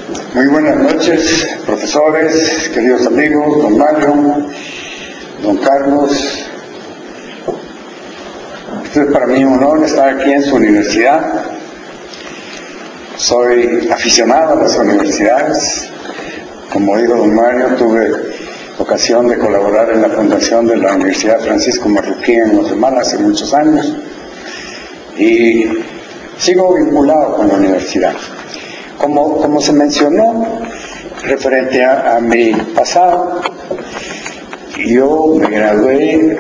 Muy buenas noches, profesores, queridos amigos, don Mario, don Carlos. Es para mí un honor estar aquí en su universidad. Soy aficionado a las universidades. Como dijo don Mario, tuve ocasión de colaborar en la fundación de la Universidad Francisco Marroquín en Guatemala hace muchos años y sigo vinculado con la universidad. Como se mencionó referente a mi pasado, yo me gradué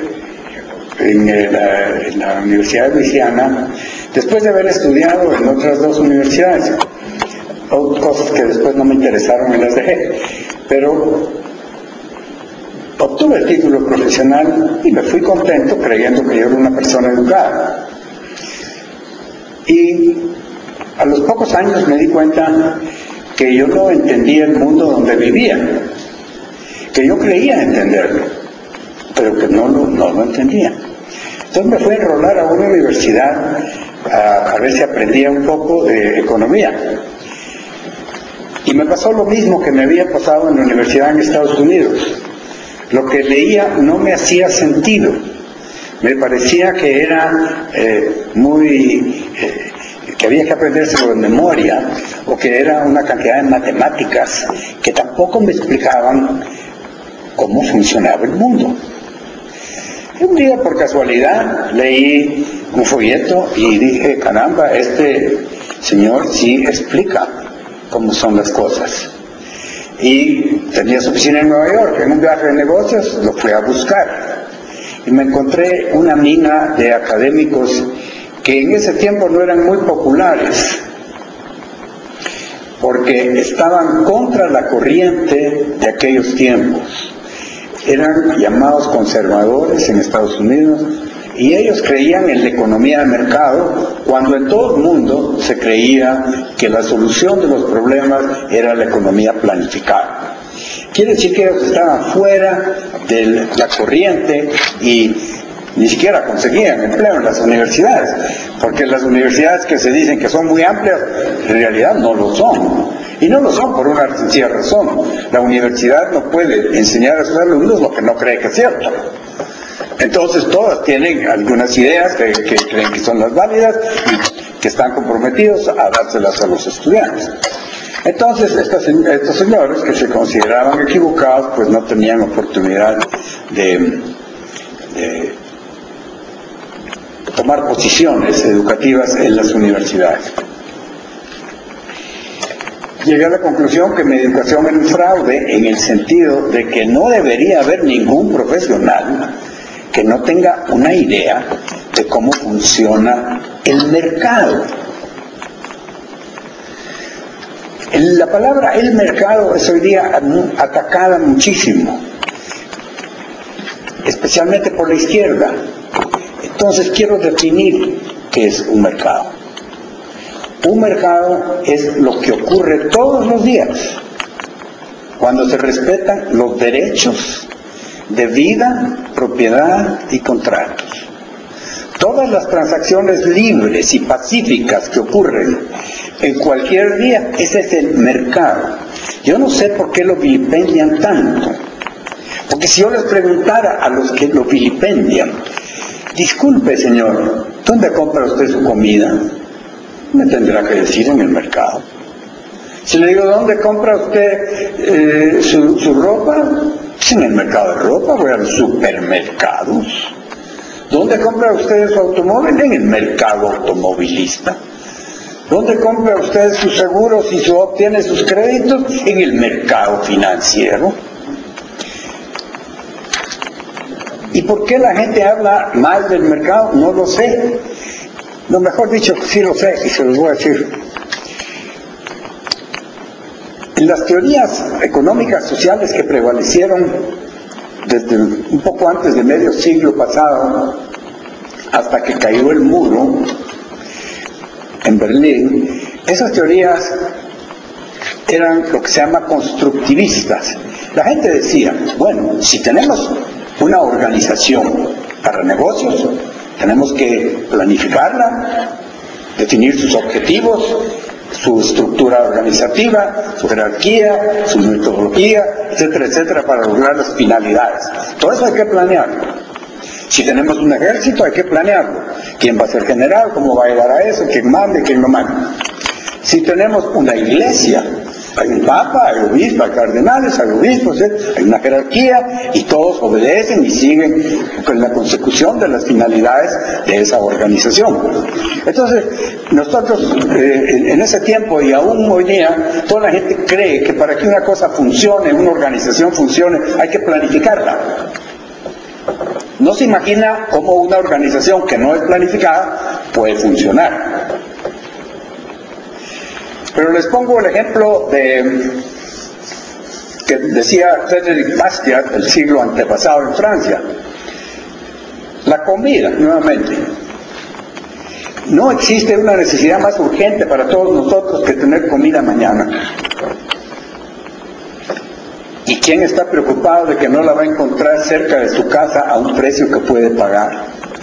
en la Universidad de Luisiana después de haber estudiado en otras dos universidades, cosas que después no me interesaron y las dejé, pero obtuve el título profesional y me fui contento creyendo que yo era una persona educada. Y a los pocos años me di cuenta que yo no entendía el mundo donde vivía, que yo creía entenderlo, pero que no lo entendía. Entonces me fui a enrolar a una universidad a ver si aprendía un poco de economía. Y me pasó lo mismo que me había pasado en la universidad en Estados Unidos. Lo que leía no me hacía sentido. Me parecía que era que había que aprendérselo de memoria, o que era una cantidad de matemáticas que tampoco me explicaban cómo funcionaba el mundo. Un día, por casualidad, leí un folleto y dije, caramba, este señor sí explica cómo son las cosas. Y tenía su oficina en Nueva York. En un viaje de negocios lo fui a buscar y me encontré una mina de académicos que en ese tiempo no eran muy populares porque estaban contra la corriente de aquellos tiempos. Eran llamados conservadores en Estados Unidos y ellos creían en la economía de mercado cuando en todo el mundo se creía que la solución de los problemas era la economía planificada. Quiere decir que ellos estaban fuera de la corriente y ni siquiera conseguían empleo en las universidades, porque las universidades que se dicen que son muy amplias, en realidad no lo son. Y no lo son por una sencilla razón. La universidad no puede enseñar a sus alumnos lo que no cree que es cierto. Entonces todas tienen algunas ideas que creen que son las válidas y que están comprometidos a dárselas a los estudiantes. Entonces estos señores que se consideraban equivocados pues no tenían oportunidad de tomar posiciones educativas en las universidades. Llegué a la conclusión que mi educación era un fraude en el sentido de que no debería haber ningún profesional que no tenga una idea de cómo funciona el mercado. La palabra el mercado es hoy día atacada muchísimo, especialmente por la izquierda. Entonces quiero definir qué es un mercado. Un mercado es lo que ocurre todos los días, cuando se respetan los derechos de vida, propiedad y contratos. Todas las transacciones libres y pacíficas que ocurren en cualquier día, ese es el mercado. Yo no sé por qué lo vilipendian tanto, porque si yo les preguntara a los que lo vilipendian, disculpe señor, ¿dónde compra usted su comida? Me tendrá que decir en el mercado. Si le digo, ¿dónde compra usted su ropa? Pues en el mercado de ropa, voy a los supermercados. ¿Dónde compra usted su automóvil? En el mercado automovilista. ¿Dónde compra usted sus seguros y obtiene sus créditos? En el mercado financiero. ¿Y por qué la gente habla mal del mercado? No lo sé. Lo mejor dicho, sí lo sé y se los voy a decir. En las teorías económicas sociales que prevalecieron desde un poco antes de medio siglo pasado hasta que cayó el muro en Berlín, esas teorías eran lo que se llama constructivistas. La gente decía, bueno, si tenemos una organización para negocios, tenemos que planificarla, definir sus objetivos su estructura organizativa, su jerarquía, su metodología, etcétera, etcétera, para lograr las finalidades. Todo eso hay que planearlo. Si tenemos un ejército, hay que planearlo. ¿Quién va a ser general? ¿Cómo va a llegar a eso? ¿Quién manda y quién no manda? Si tenemos una iglesia, hay un papa, hay obispo, hay cardenales, hay obispos, hay una jerarquía y todos obedecen y siguen con la consecución de las finalidades de esa organización. Entonces, nosotros en ese tiempo y aún hoy día, toda la gente cree que para que una cosa funcione, una organización funcione, hay que planificarla. No se imagina cómo una organización que no es planificada puede funcionar. Pero les pongo el ejemplo que decía Frédéric Bastiat del siglo antepasado en Francia. La comida, nuevamente. No existe una necesidad más urgente para todos nosotros que tener comida mañana. ¿Y quién está preocupado de que no la va a encontrar cerca de su casa a un precio que puede pagar?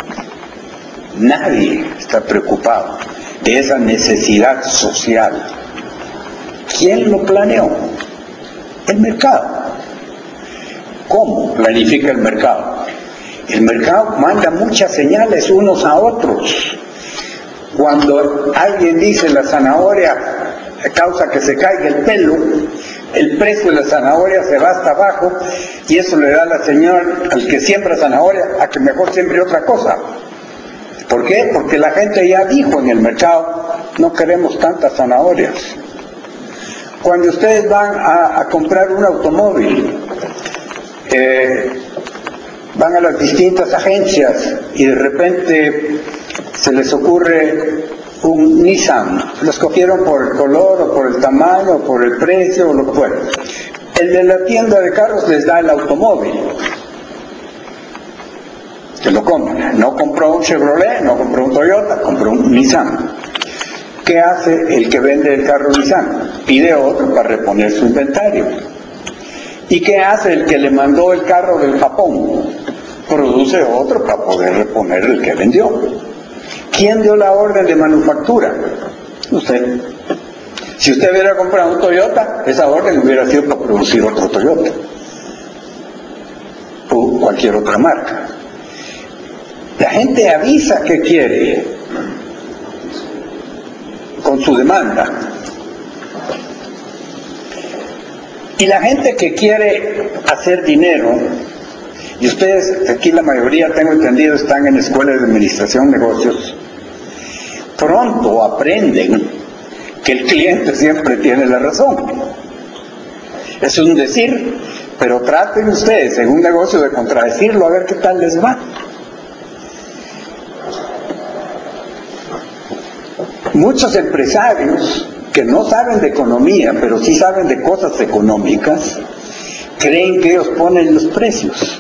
Nadie está preocupado de esa necesidad social. ¿Quién lo planeó? El mercado. ¿Cómo planifica el mercado? El mercado manda muchas señales unos a otros. Cuando alguien dice la zanahoria causa que se caiga el pelo, el precio de la zanahoria se va hasta abajo y eso le da la señal al que siembra zanahoria a que mejor siembre otra cosa. ¿Por qué? Porque la gente ya dijo en el mercado, no queremos tantas zanahorias. Cuando ustedes van a comprar un automóvil, van a las distintas agencias y de repente se les ocurre un Nissan. Lo escogieron por el color o por el tamaño o por el precio o lo que fuera. El de la tienda de carros les da el automóvil. Que lo compran. No compró un Chevrolet, no compró un Toyota, compró un Nissan. ¿Qué hace el que vende el carro Nissan? Pide otro para reponer su inventario. ¿Y qué hace el que le mandó el carro del Japón? Produce otro para poder reponer el que vendió. ¿Quién dio la orden de manufactura? Usted. Si usted hubiera comprado un Toyota, esa orden hubiera sido para producir otro Toyota. O cualquier otra marca. La gente avisa que quiere con su demanda. Y la gente que quiere hacer dinero, y ustedes, aquí la mayoría, tengo entendido, están en escuelas de administración de negocios, pronto aprenden que el cliente siempre tiene la razón. Es un decir, pero traten ustedes en un negocio de contradecirlo a ver qué tal les va. Muchos empresarios que no saben de economía, pero sí saben de cosas económicas, creen que ellos ponen los precios.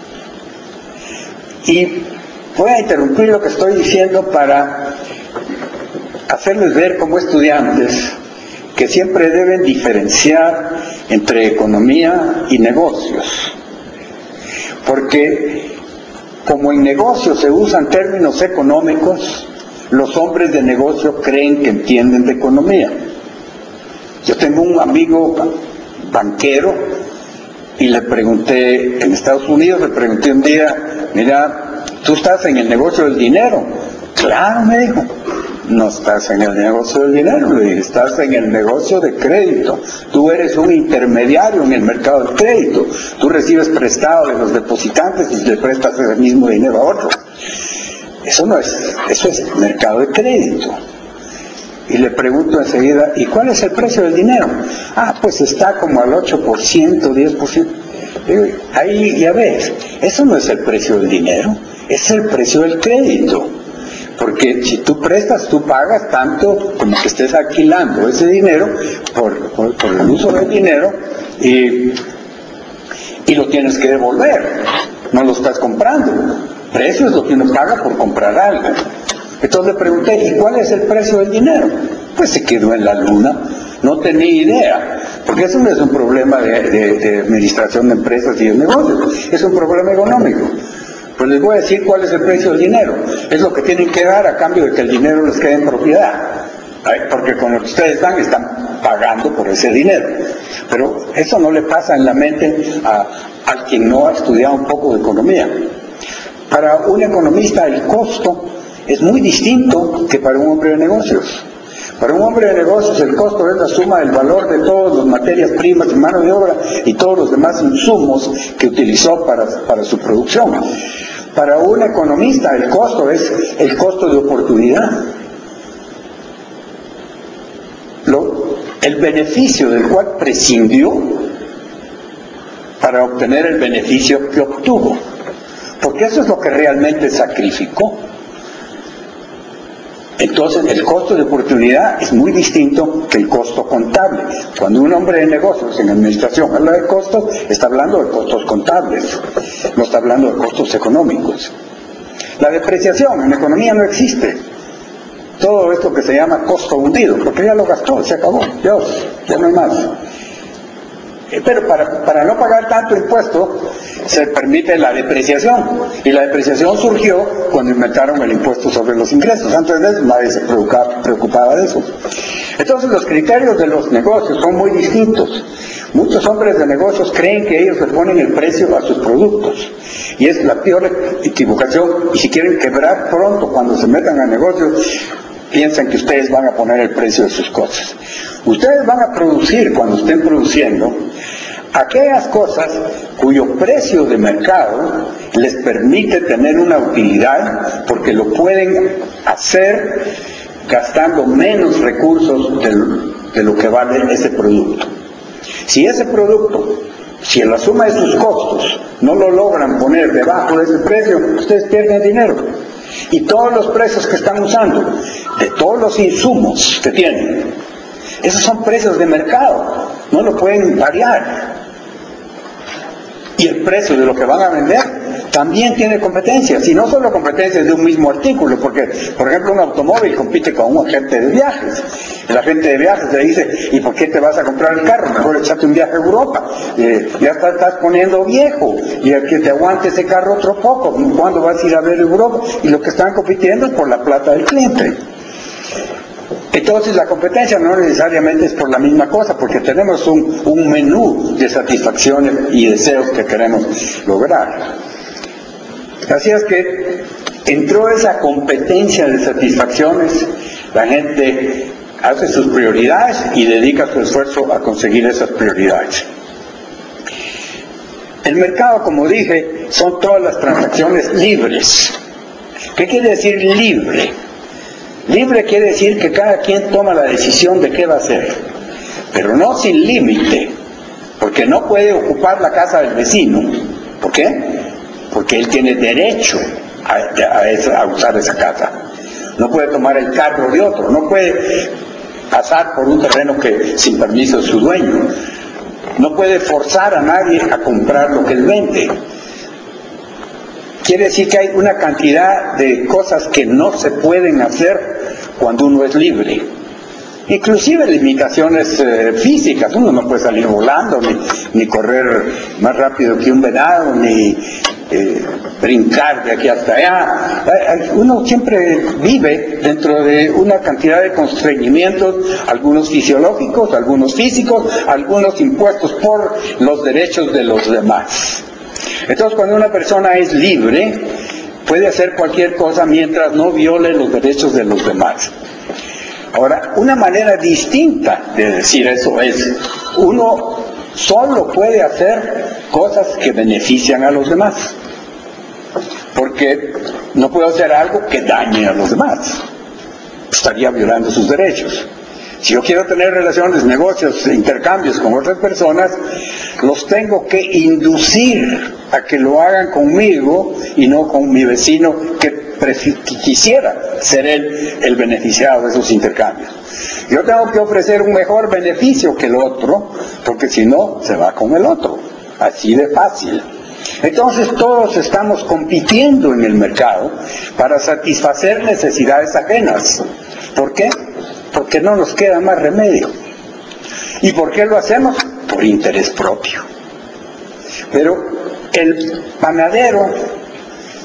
Y voy a interrumpir lo que estoy diciendo para hacerles ver como estudiantes que siempre deben diferenciar entre economía y negocios. Porque como en negocios se usan términos económicos, los hombres de negocio creen que entienden de economía. Yo tengo un amigo banquero y le pregunté, en Estados Unidos, le pregunté un día, mira, ¿tú estás en el negocio del dinero? Claro, me dijo. No estás en el negocio del dinero, le dije, estás en el negocio de crédito. Tú eres un intermediario en el mercado del crédito. Tú recibes prestado de los depositantes y le prestas ese mismo dinero a otros. Eso es mercado de crédito. Y le pregunto enseguida, ¿y cuál es el precio del dinero? Ah, pues está como al 8%, 10%. Digo, ahí ya ves, eso no es el precio del dinero, es el precio del crédito. Porque si tú prestas, tú pagas tanto como que estés alquilando ese dinero por el uso del dinero y lo tienes que devolver, no lo estás comprando. Precio es lo que uno paga por comprar algo. Entonces le pregunté, ¿y cuál es el precio del dinero? Pues se quedó en la luna, no tenía idea, porque eso no es un problema de administración de empresas y de negocios, es un problema económico. Pues les voy a decir cuál es el precio del dinero, es lo que tienen que dar a cambio de que el dinero les quede en propiedad. porque con lo que ustedes dan están pagando por ese dinero. Pero eso no le pasa en la mente a quien no ha estudiado un poco de economía. Para un economista el costo es muy distinto que para un hombre de negocios. Para un hombre de negocios el costo es la suma del valor de todas las materias primas y mano de obra y todos los demás insumos que utilizó para su producción. Para un economista el costo es el costo de oportunidad. El beneficio del cual prescindió para obtener el beneficio que obtuvo. Porque eso es lo que realmente sacrificó. Entonces el costo de oportunidad es muy distinto que el costo contable. Cuando un hombre de negocios en administración habla de costos, está hablando de costos contables, no está hablando de costos económicos. La depreciación en economía no existe. Todo esto que se llama costo hundido, porque ya lo gastó, se acabó, Dios, ya no hay más. Pero para no pagar tanto impuesto se permite la depreciación, y la depreciación surgió cuando inventaron el impuesto sobre los ingresos. Antes de eso nadie se preocupaba de eso. Entonces los criterios de los negocios son muy distintos. Muchos hombres de negocios creen que ellos le ponen el precio a sus productos, y es la peor equivocación. Y si quieren quebrar pronto cuando se metan a negocios, piensan que ustedes van a poner el precio de sus cosas. Ustedes van a producir, cuando estén produciendo, aquellas cosas cuyo precio de mercado les permite tener una utilidad, porque lo pueden hacer gastando menos recursos de lo que vale ese producto. Si ese producto, si en la suma de sus costos no lo logran poner debajo de ese precio, ustedes pierden dinero. Y todos los precios que están usando, de todos los insumos que tienen, esos son precios de mercado, no lo pueden variar. Y el precio de lo que van a vender también tiene competencias, y no solo competencias de un mismo artículo, porque, por ejemplo, un automóvil compite con un agente de viajes. El agente de viajes le dice: ¿y por qué te vas a comprar el carro? Mejor echate un viaje a Europa. Ya estás poniendo viejo, y el que te aguante ese carro otro poco. ¿Cuándo vas a ir a ver Europa? Y lo que están compitiendo es por la plata del cliente. Entonces la competencia no necesariamente es por la misma cosa, porque tenemos un menú de satisfacciones y deseos que queremos lograr. Así es que entró esa competencia de satisfacciones, la gente hace sus prioridades y dedica su esfuerzo a conseguir esas prioridades. El mercado, como dije, son todas las transacciones libres. ¿Qué quiere decir libre? Libre quiere decir que cada quien toma la decisión de qué va a hacer, pero no sin límite, porque no puede ocupar la casa del vecino. ¿Por qué? Porque él tiene derecho a usar esa casa. No puede tomar el carro de otro, no puede pasar por un terreno que sin permiso de su dueño, no puede forzar a nadie a comprar lo que él vende. Quiere decir que hay una cantidad de cosas que no se pueden hacer cuando uno es libre. Inclusive limitaciones físicas. Uno no puede salir volando, ni correr más rápido que un venado, ni brincar de aquí hasta allá. Uno siempre vive dentro de una cantidad de constreñimientos, algunos fisiológicos, algunos físicos, algunos impuestos por los derechos de los demás. Entonces, cuando una persona es libre, puede hacer cualquier cosa mientras no viole los derechos de los demás. Ahora, una manera distinta de decir eso es: uno solo puede hacer cosas que benefician a los demás, porque no puede hacer algo que dañe a los demás, estaría violando sus derechos. Si yo quiero tener relaciones, negocios, intercambios con otras personas, los tengo que inducir a que lo hagan conmigo y no con mi vecino que quisiera ser él el beneficiado de esos intercambios. Yo tengo que ofrecer un mejor beneficio que el otro, porque si no, se va con el otro. Así de fácil. Entonces todos estamos compitiendo en el mercado para satisfacer necesidades ajenas. ¿Por qué? Porque no nos queda más remedio. ¿Y por qué lo hacemos? Por interés propio. Pero el panadero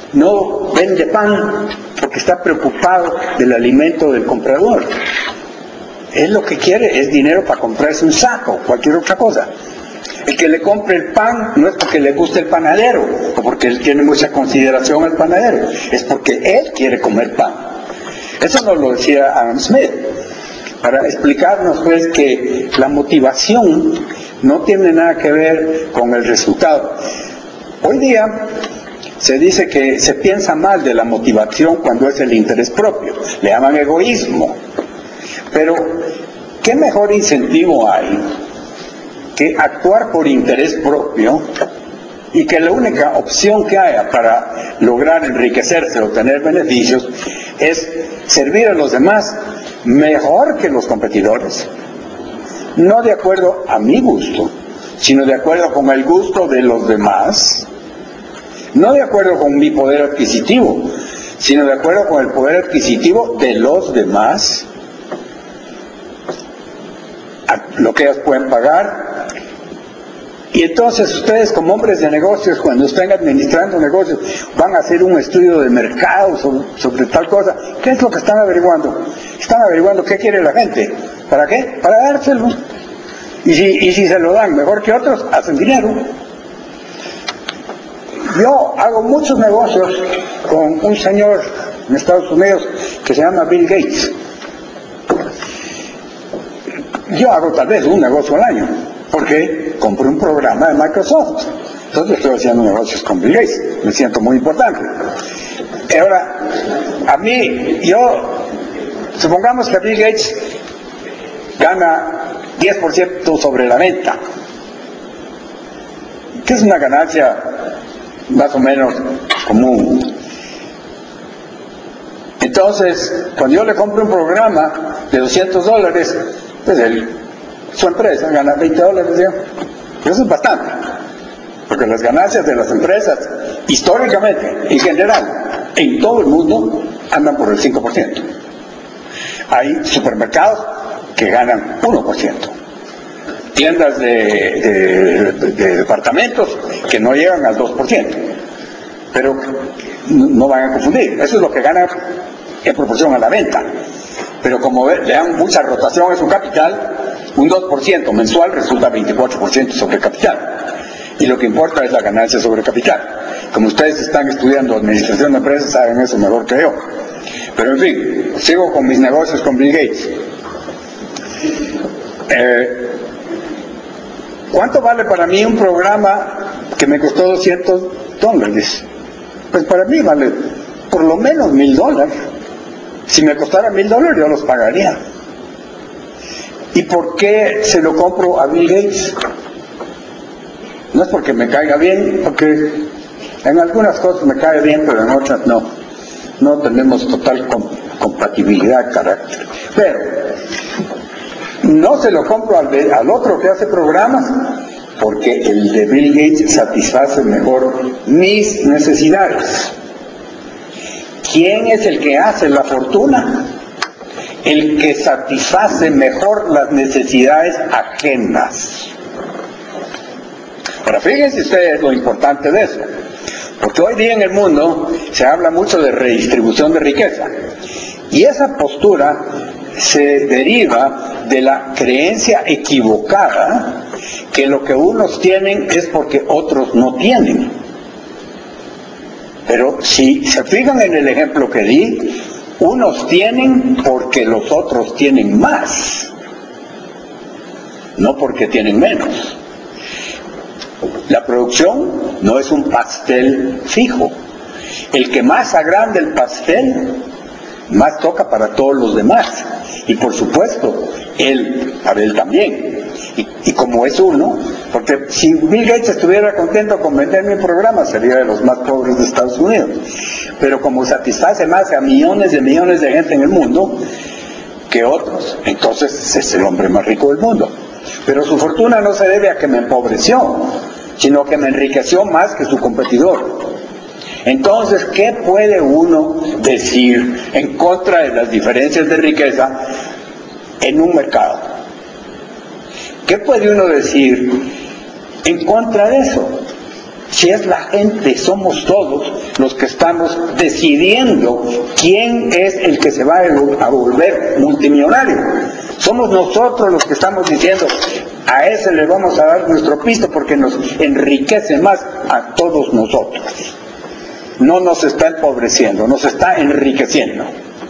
no vende pan porque está preocupado del alimento del comprador. Él lo que quiere es dinero para comprarse un saco, cualquier otra cosa. El que le compre el pan no es porque le guste el panadero o porque él tiene mucha consideración al panadero, es porque él quiere comer pan. Eso nos lo decía Adam Smith, para explicarnos pues que la motivación no tiene nada que ver con el resultado. Hoy día se dice que se piensa mal de la motivación cuando es el interés propio, le llaman egoísmo. Pero, ¿qué mejor incentivo hay que actuar por interés propio y que la única opción que haya para lograr enriquecerse o tener beneficios es servir a los demás mejor que los competidores? No de acuerdo a mi gusto, sino de acuerdo con el gusto de los demás. No de acuerdo con mi poder adquisitivo, sino de acuerdo con el poder adquisitivo de los demás. Lo que ellos pueden pagar. Y entonces ustedes, como hombres de negocios, cuando estén administrando negocios, van a hacer un estudio de mercado sobre tal cosa. ¿Qué es lo que están averiguando? Están averiguando qué quiere la gente. ¿Para qué? Para dárselo. Y si se lo dan mejor que otros, hacen dinero. Yo hago muchos negocios con un señor en Estados Unidos que se llama Bill Gates. Yo hago tal vez un negocio al año, porque compré un programa de Microsoft. Entonces estoy haciendo negocios con Bill Gates, me siento muy importante. Ahora, a mí, supongamos que Bill Gates gana 10% sobre la venta, que es una ganancia más o menos común. Entonces, cuando yo le compro un programa de $200, pues su empresa gana $20, ¿sí? Eso es bastante, porque las ganancias de las empresas, históricamente, en general, en todo el mundo, andan por el 5%. Hay supermercados que ganan 1%. Tiendas de departamentos que no llegan al 2%. Pero no van a confundir, eso es lo que ganan en proporción a la venta. Pero como le dan mucha rotación a su capital, un 2% mensual resulta 24% sobre capital. Y lo que importa es la ganancia sobre capital. Como ustedes están estudiando administración de empresas, saben eso mejor que yo. Pero en fin, sigo con mis negocios con Bill Gates. ¿Cuánto vale para mí un programa que me costó $200? Pues para mí vale por lo menos $1,000. Si me costara $1,000 yo los pagaría. ¿Y por qué se lo compro a Bill Gates? No es porque me caiga bien, porque en algunas cosas me cae bien, pero en otras no. No tenemos total compatibilidad de carácter. Pero no se lo compro al otro que hace programas, porque el de Bill Gates satisface mejor mis necesidades. ¿Quién es el que hace la fortuna? El que satisface mejor las necesidades ajenas. Ahora, fíjense ustedes lo importante de eso, porque hoy día en el mundo se habla mucho de redistribución de riqueza, y esa postura se deriva de la creencia equivocada que lo que unos tienen es porque otros no tienen. Pero si se fijan en el ejemplo que di, unos tienen porque los otros tienen más, no porque tienen menos. La producción no es un pastel fijo. El que más agranda el pastel, más toca para todos los demás. Y por supuesto, para él también. Y como es uno, porque si Bill Gates estuviera contento con vender mi programa, sería de los más pobres de Estados Unidos. Pero como satisface más a millones de gente en el mundo que otros, entonces es el hombre más rico del mundo. Pero su fortuna no se debe a que me empobreció, sino que me enriqueció más que su competidor. Entonces, ¿qué puede uno decir en contra de las diferencias de riqueza en un mercado? ¿Qué puede uno decir en contra de eso? Si es la gente, somos todos los que estamos decidiendo quién es el que se va a volver multimillonario. Somos nosotros los que estamos diciendo, a ese le vamos a dar nuestro pisto porque nos enriquece más a todos nosotros. No nos está empobreciendo, nos está enriqueciendo.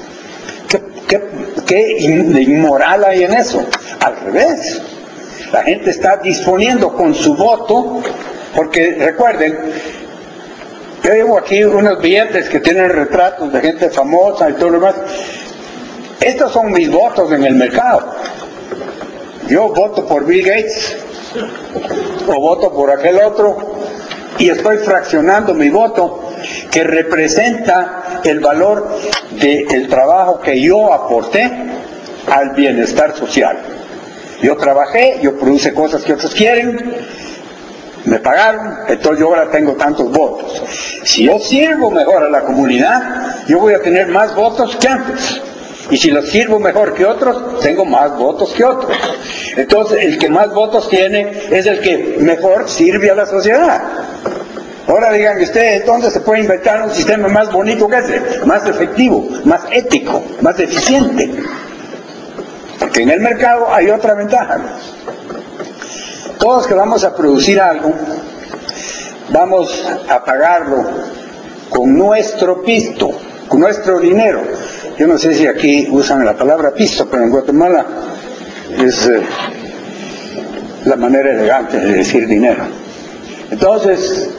¿Qué inmoral hay en eso? Al revés. La gente está disponiendo con su voto, porque recuerden, yo llevo aquí unos billetes que tienen retratos de gente famosa y todo lo demás. Estos son mis votos en el mercado. Yo voto por Bill Gates o voto por aquel otro y estoy fraccionando mi voto que representa el valor del trabajo que yo aporté al bienestar social. Yo trabajé, yo produje cosas que otros quieren, me pagaron, entonces yo ahora tengo tantos votos. Si yo sirvo mejor a la comunidad, yo voy a tener más votos que antes. Y si los sirvo mejor que otros, tengo más votos que otros. Entonces, el que más votos tiene es el que mejor sirve a la sociedad. Ahora digan ustedes, ¿dónde se puede inventar un sistema más bonito que ese? Más efectivo, más ético, más eficiente. Porque en el mercado hay otra ventaja. Todos que vamos a producir algo, vamos a pagarlo con nuestro pisto, con nuestro dinero. Yo no sé si aquí usan la palabra pisto, pero en Guatemala es la manera elegante de decir dinero. Entonces,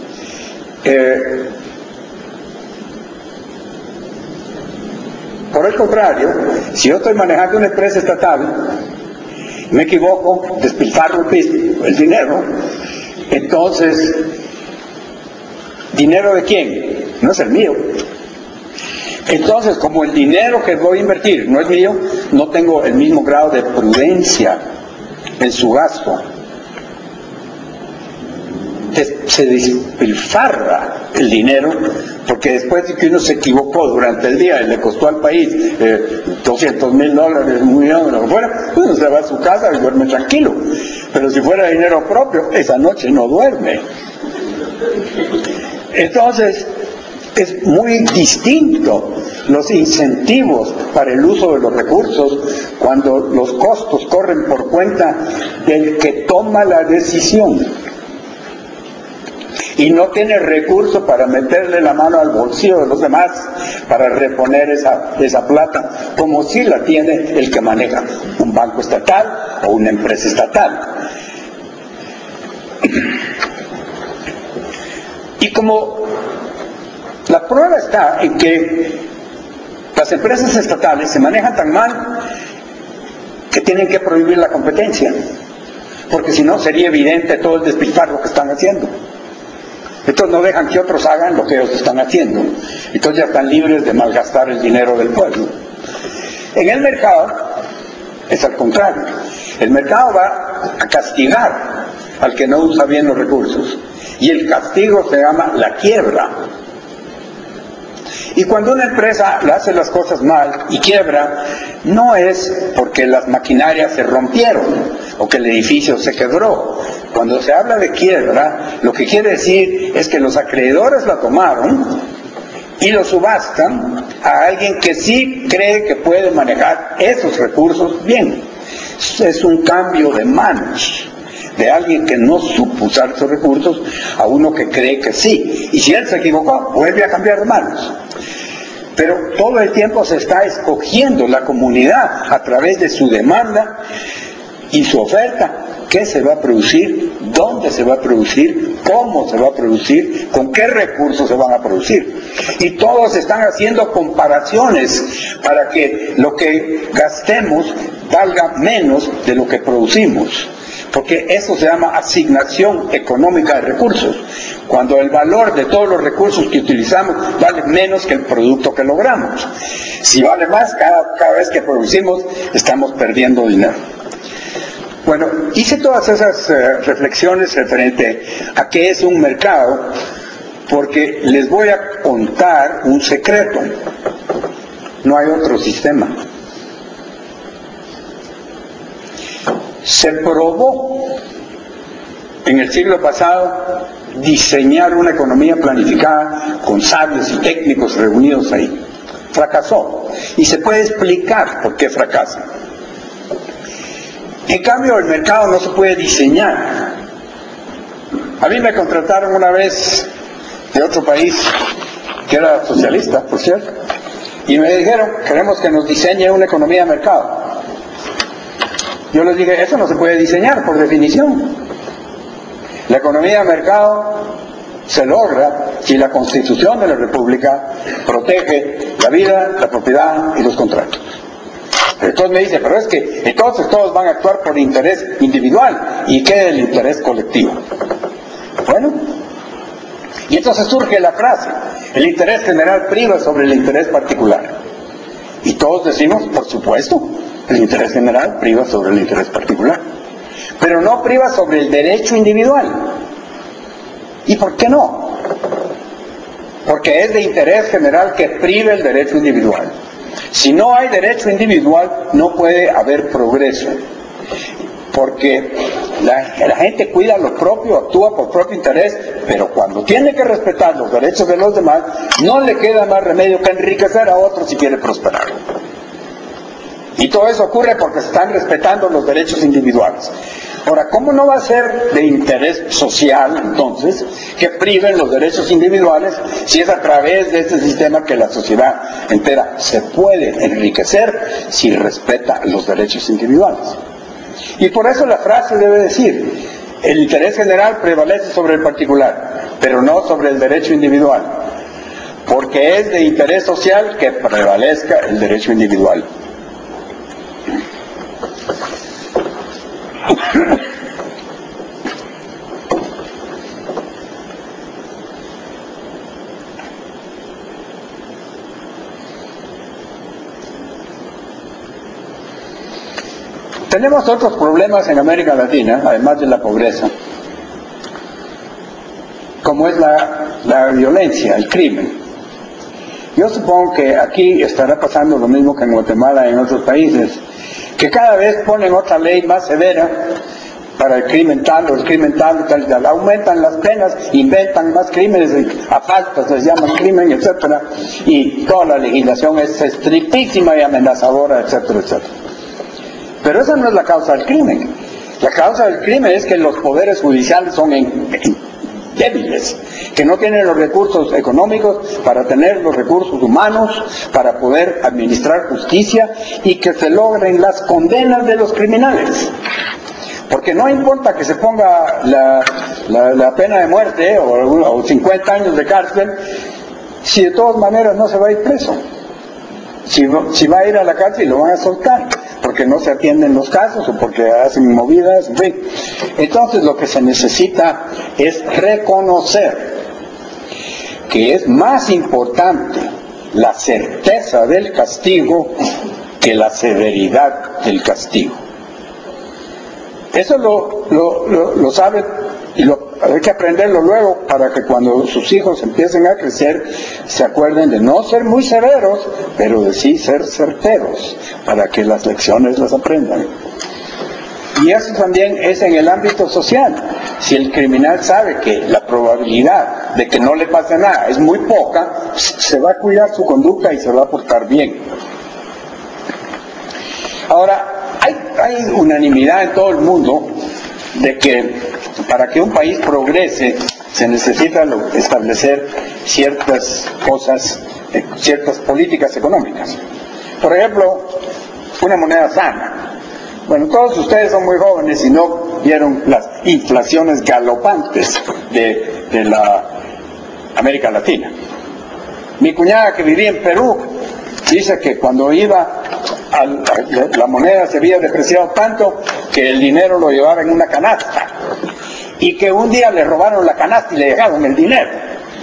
por el contrario, si yo estoy manejando una empresa estatal, me equivoco, despilfarro el dinero, entonces, ¿dinero de quién? No es el mío. Entonces, como el dinero que voy a invertir no es mío, no tengo el mismo grado de prudencia en su gasto. Se despilfarra el dinero, porque después de que uno se equivocó durante el día y le costó al país $200,000, $1 millón, lo que fuera, uno se va a su casa y duerme tranquilo. Pero si fuera dinero propio, esa noche no duerme. Entonces, es muy distinto los incentivos para el uso de los recursos cuando los costos corren por cuenta del que toma la decisión y no tiene recursos para meterle la mano al bolsillo de los demás para reponer esa plata, como si la tiene el que maneja un banco estatal o una empresa estatal. Y como la prueba está en que las empresas estatales se manejan tan mal que tienen que prohibir la competencia, porque si no sería evidente todo el despilfarro que están haciendo. Entonces no dejan que otros hagan lo que ellos están haciendo. Entonces ya están libres de malgastar el dinero del pueblo. En el mercado es al contrario. El mercado va a castigar al que no usa bien los recursos. Y el castigo se llama la quiebra. Y cuando una empresa le hace las cosas mal y quiebra, no es porque las maquinarias se rompieron o que el edificio se quebró. Cuando se habla de quiebra, lo que quiere decir es que los acreedores la tomaron y lo subastan a alguien que sí cree que puede manejar esos recursos bien. Es un cambio de manos, de alguien que no supo usar esos recursos a uno que cree que sí. Y si él se equivocó, vuelve a cambiar de manos. Pero todo el tiempo se está escogiendo la comunidad a través de su demanda y su oferta. ¿Qué se va a producir? ¿Dónde se va a producir? ¿Cómo se va a producir? ¿Con qué recursos se van a producir? Y todos están haciendo comparaciones para que lo que gastemos valga menos de lo que producimos. Porque eso se llama asignación económica de recursos. Cuando el valor de todos los recursos que utilizamos vale menos que el producto que logramos. Si vale más, cada vez que producimos, estamos perdiendo dinero. Bueno, hice todas esas reflexiones referente a qué es un mercado, porque les voy a contar un secreto. No hay otro sistema. Se probó en el siglo pasado diseñar una economía planificada con sabios y técnicos reunidos ahí. Fracasó. Y se puede explicar por qué fracasa. En cambio, el mercado no se puede diseñar. A mí me contrataron una vez de otro país, que era socialista, por cierto, y me dijeron, queremos que nos diseñe una economía de mercado. Yo les dije, eso no se puede diseñar por definición. La economía de mercado se logra si la Constitución de la República protege la vida, la propiedad y los contratos. Entonces me dice, pero es que entonces todos van a actuar por interés individual y queda el interés colectivo. Bueno, y entonces surge la frase, el interés general priva sobre el interés particular. Y todos decimos, por supuesto, el interés general priva sobre el interés particular, pero no priva sobre el derecho individual. ¿Y por qué no? Porque es de interés general que prive el derecho individual. Si no hay derecho individual, no puede haber progreso. Porque la gente cuida lo propio, actúa por propio interés, pero cuando tiene que respetar los derechos de los demás, no le queda más remedio que enriquecer a otros si quiere prosperar. Y todo eso ocurre porque se están respetando los derechos individuales. Ahora, ¿cómo no va a ser de interés social, entonces, que priven los derechos individuales si es a través de este sistema que la sociedad entera se puede enriquecer si respeta los derechos individuales? Y por eso la frase debe decir, el interés general prevalece sobre el particular, pero no sobre el derecho individual, porque es de interés social que prevalezca el derecho individual. Tenemos otros problemas en América Latina, además de la pobreza, como es la violencia, el crimen. Yo supongo que aquí estará pasando lo mismo que en Guatemala y en otros países, que cada vez ponen otra ley más severa para el crimen tal o el crimen tal, aumentan las penas, inventan más crímenes, asaltos les llaman crimen, etcétera, y toda la legislación es estrictísima y amenazadora, etcétera, etcétera. Pero esa no es la causa del crimen. La causa del crimen es que los poderes judiciales son débiles, que no tienen los recursos económicos para tener los recursos humanos, para poder administrar justicia y que se logren las condenas de los criminales. Porque no importa que se ponga la pena de muerte o 50 años de cárcel, si de todas maneras no se va a ir preso. Si va a ir a la cárcel lo van a soltar, porque no se atienden los casos o porque hacen movidas, en fin. Entonces lo que se necesita es reconocer que es más importante la certeza del castigo que la severidad del castigo. Eso lo sabe y hay que aprenderlo luego para que cuando sus hijos empiecen a crecer se acuerden de no ser muy severos, pero de sí ser certeros, para que las lecciones las aprendan. Y eso también es en el ámbito social. Si el criminal sabe que la probabilidad de que no le pase nada es muy poca, se va a cuidar su conducta y se va a portar bien. Ahora, hay unanimidad en todo el mundo de que para que un país progrese se necesita establecer ciertas cosas, ciertas políticas económicas. Por ejemplo, una moneda sana. Bueno, todos ustedes son muy jóvenes y no vieron las inflaciones galopantes de la América Latina. Mi cuñada que vivía en Perú dice que cuando iba la moneda se había depreciado tanto que el dinero lo llevaba en una canasta y que un día le robaron la canasta y le dejaron el dinero.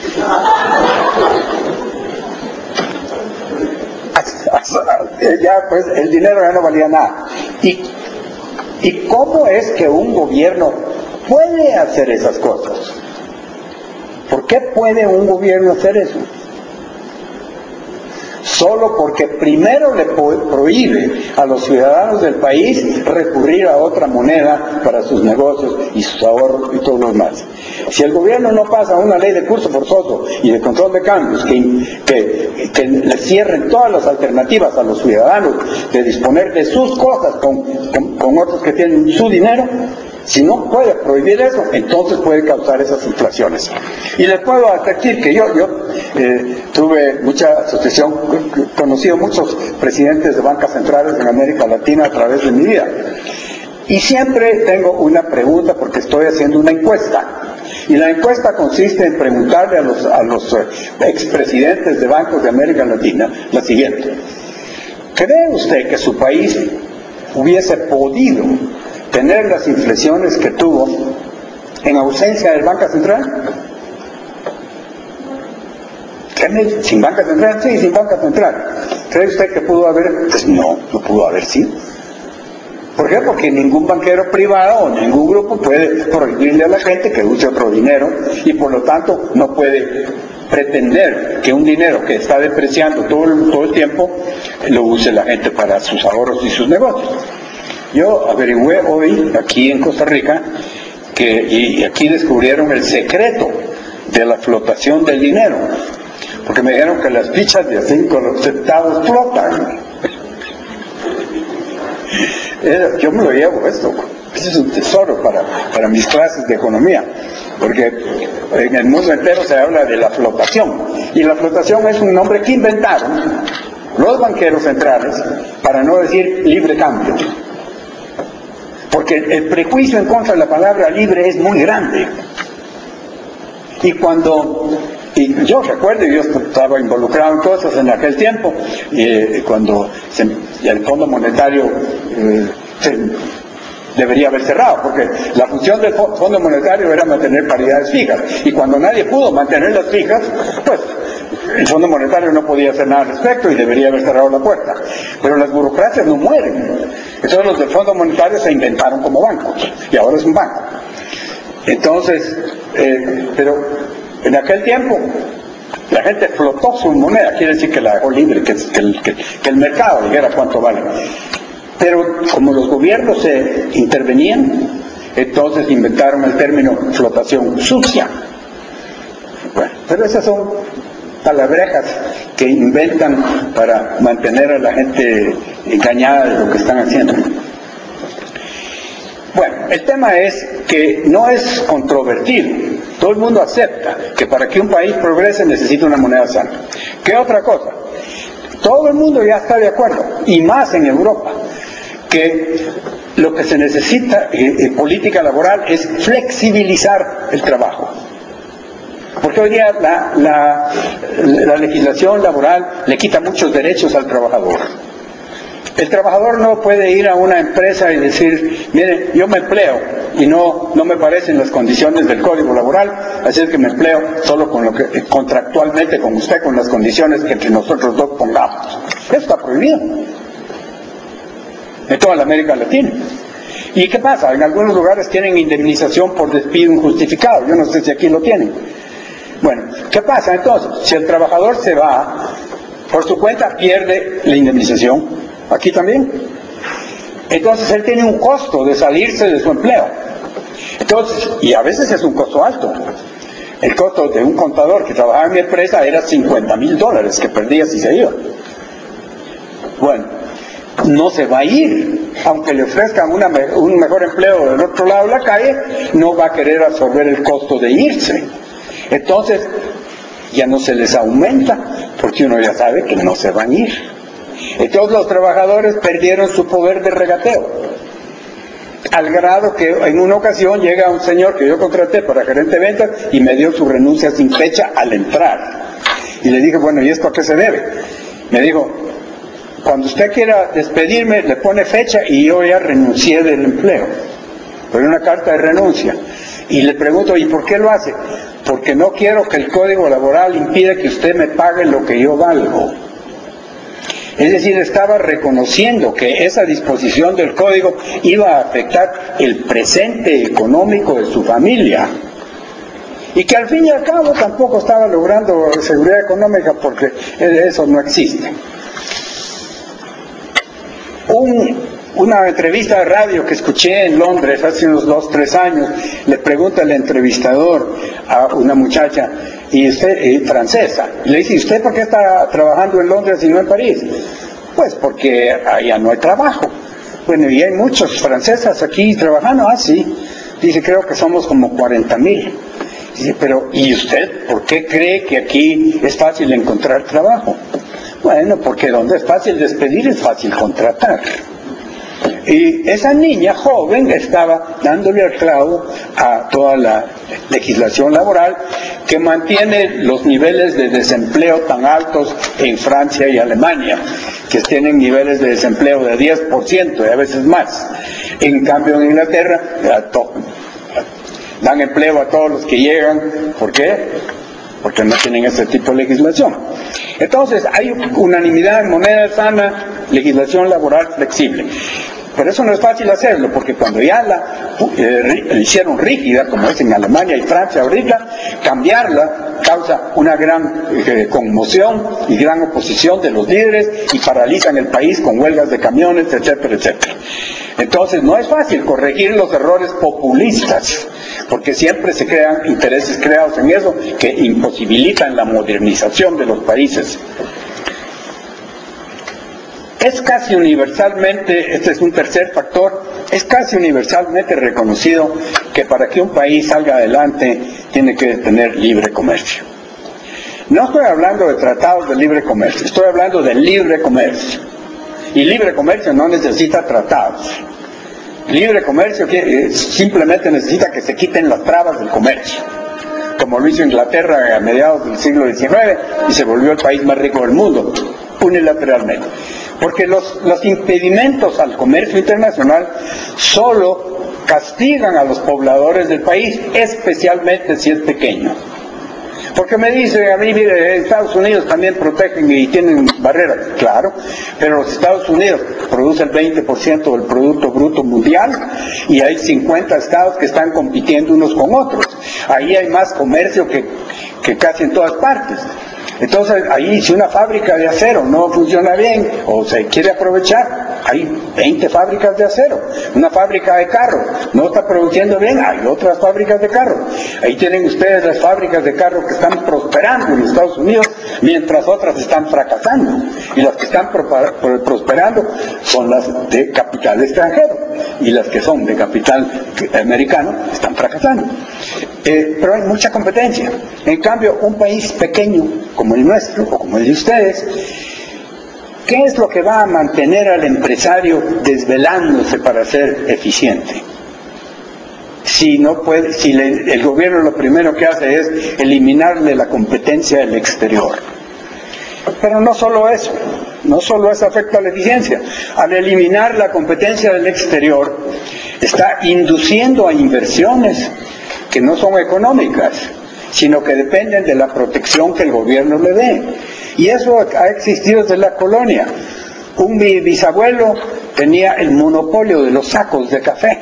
Ya pues el dinero ya no valía nada. ¿Y cómo es que un gobierno puede hacer esas cosas? ¿Por qué puede un gobierno hacer eso? solo porque primero le prohíbe a los ciudadanos del país recurrir a otra moneda para sus negocios y sus ahorros y todo lo demás. Si el gobierno no pasa una ley de curso forzoso y de control de cambios que le cierren todas las alternativas a los ciudadanos de disponer de sus cosas con otros que tienen su dinero, si no puede prohibir eso, entonces puede causar esas inflaciones. Y les puedo advertir que yo tuve mucha asociación, he conocido muchos presidentes de bancas centrales en América Latina a través de mi vida. Y siempre tengo una pregunta porque estoy haciendo una encuesta. Y la encuesta consiste en preguntarle a los expresidentes de bancos de América Latina la siguiente: ¿cree usted que su país hubiese podido tener las inflaciones que tuvo en ausencia del Banca Central? ¿Sin Banca Central? Sí, sin Banca Central. ¿Cree usted que pudo haber? Pues no pudo haber sido. ¿Por qué? Porque ningún banquero privado o ningún grupo puede prohibirle a la gente que use otro dinero, y por lo tanto no puede pretender que un dinero que está depreciando todo el tiempo lo use la gente para sus ahorros y sus negocios. Yo averigüé hoy aquí en Costa Rica y aquí descubrieron el secreto de la flotación del dinero, porque me dijeron que las fichas de 5 centavos flotan. Yo me lo llevo esto. Ese es un tesoro para mis clases de economía, porque en el mundo entero se habla de la flotación, y la flotación es un nombre que inventaron los banqueros centrales para no decir libre cambio, porque el prejuicio en contra de la palabra libre es muy grande. Y yo recuerdo, yo estaba involucrado en cosas en aquel tiempo, cuando el Fondo Monetario debería haber cerrado, porque la función del Fondo Monetario era mantener paridades fijas, y cuando nadie pudo mantenerlas fijas, pues el Fondo Monetario no podía hacer nada al respecto y debería haber cerrado la puerta. Pero las burocracias no mueren. Entonces los del Fondo Monetario se inventaron como bancos, y ahora es un banco. Entonces, pero en aquel tiempo la gente flotó su moneda, quiere decir que la dejó libre, que el mercado dijera cuánto vale. Pero como los gobiernos se intervenían, entonces inventaron el término flotación sucia. Bueno, pero esas son palabrejas que inventan para mantener a la gente engañada de lo que están haciendo. Bueno, el tema es que no es controvertido. Todo el mundo acepta que para que un país progrese necesita una moneda sana. ¿Qué otra cosa? Todo el mundo ya está de acuerdo, y más en Europa, que lo que se necesita en política laboral es flexibilizar el trabajo. Porque hoy día la legislación laboral le quita muchos derechos al trabajador. El trabajador no puede ir a una empresa y decir: mire, yo me empleo y no me parecen las condiciones del código laboral, así es que me empleo solo con lo que contractualmente con usted, con las condiciones que entre nosotros dos pongamos. Eso está prohibido en toda la América Latina. ¿Y qué pasa? En algunos lugares tienen indemnización por despido injustificado. Yo no sé si aquí lo tienen. Bueno, ¿qué pasa entonces? Si el trabajador se va por su cuenta, pierde la indemnización. Aquí también. Entonces él tiene un costo de salirse de su empleo. Entonces, y a veces es un costo alto. El costo de un contador que trabajaba en mi empresa era $50,000 que perdía si se iba. Bueno, no se va a ir, aunque le ofrezcan un mejor empleo del otro lado de la calle, no va a querer absorber el costo de irse. Entonces ya no se les aumenta, porque uno ya sabe que no se van a ir. Entonces los trabajadores perdieron su poder de regateo, al grado que en una ocasión llega un señor que yo contraté para gerente de ventas y me dio su renuncia sin fecha al entrar. Y le dije: bueno, ¿y esto a qué se debe? Me dijo: cuando usted quiera despedirme, le pone fecha y yo ya renuncié del empleo. Pero una carta de renuncia. Y le pregunto: ¿y por qué lo hace? Porque no quiero que el código laboral impida que usted me pague lo que yo valgo. Es decir, estaba reconociendo que esa disposición del código iba a afectar el presente económico de su familia. y que al fin y al cabo tampoco estaba logrando seguridad económica porque eso no existe. Una entrevista de radio que escuché en Londres hace unos 2 o 3 años, le pregunta el entrevistador a una muchacha, y usted, francesa, le dice, ¿usted por qué está trabajando en Londres y no en París? Pues porque allá no hay trabajo. Bueno, y hay muchos francesas aquí trabajando. Sí. Dice, creo que somos como 40,000. Dice, pero ¿y usted por qué cree que aquí es fácil encontrar trabajo? Bueno, porque donde es fácil despedir es fácil contratar. Y esa niña joven estaba dándole al clavo a toda la legislación laboral que mantiene los niveles de desempleo tan altos en Francia y Alemania, que tienen niveles de desempleo de 10% y a veces más. En cambio en Inglaterra dan empleo a todos los que llegan. ¿Por qué? Porque no tienen ese tipo de legislación. Entonces hay unanimidad en moneda sana, legislación laboral flexible. Pero eso no es fácil hacerlo, porque cuando ya la hicieron rígida, como es en Alemania y Francia ahorita, cambiarla causa una gran conmoción y gran oposición de los líderes y paralizan el país con huelgas de camiones, etcétera, etcétera. Entonces no es fácil corregir los errores populistas, porque siempre se crean intereses creados en eso que imposibilitan la modernización de los países. Es casi universalmente, este es un tercer factor, es casi universalmente reconocido que para que un país salga adelante tiene que tener libre comercio. No estoy hablando de tratados de libre comercio, estoy hablando de libre comercio. Y libre comercio no necesita tratados. Libre comercio simplemente necesita que se quiten las trabas del comercio, como lo hizo Inglaterra a mediados del siglo XIX y se volvió el país más rico del mundo, unilateralmente. Porque los impedimentos al comercio internacional solo castigan a los pobladores del país, especialmente si es pequeño. Porque me dicen a mí, mire, Estados Unidos también protegen y tienen barreras. Claro, pero los Estados Unidos producen el 20% del Producto Bruto Mundial y hay 50 estados que están compitiendo unos con otros. Ahí hay más comercio que casi en todas partes. Entonces, ahí si una fábrica de acero no funciona bien o se quiere aprovechar, hay 20 fábricas de acero. Una fábrica de carros no está produciendo bien, hay otras fábricas de carros. Ahí tienen ustedes las fábricas de carros que están prosperando en Estados Unidos, mientras otras están fracasando. Y las que están prosperando son las de capital extranjero, y las que son de capital americano están fracasando. Pero hay mucha competencia. En cambio, un país pequeño como el nuestro o como el de ustedes, ¿qué es lo que va a mantener al empresario desvelándose para ser eficiente? Si no puede, si el gobierno lo primero que hace es eliminarle la competencia del exterior. Pero no solo eso afecta a la eficiencia. Al eliminar la competencia del exterior, está induciendo a inversiones que no son económicas, sino que dependen de la protección que el gobierno le dé. Y eso ha existido desde la colonia. Mi bisabuelo tenía el monopolio de los sacos de café.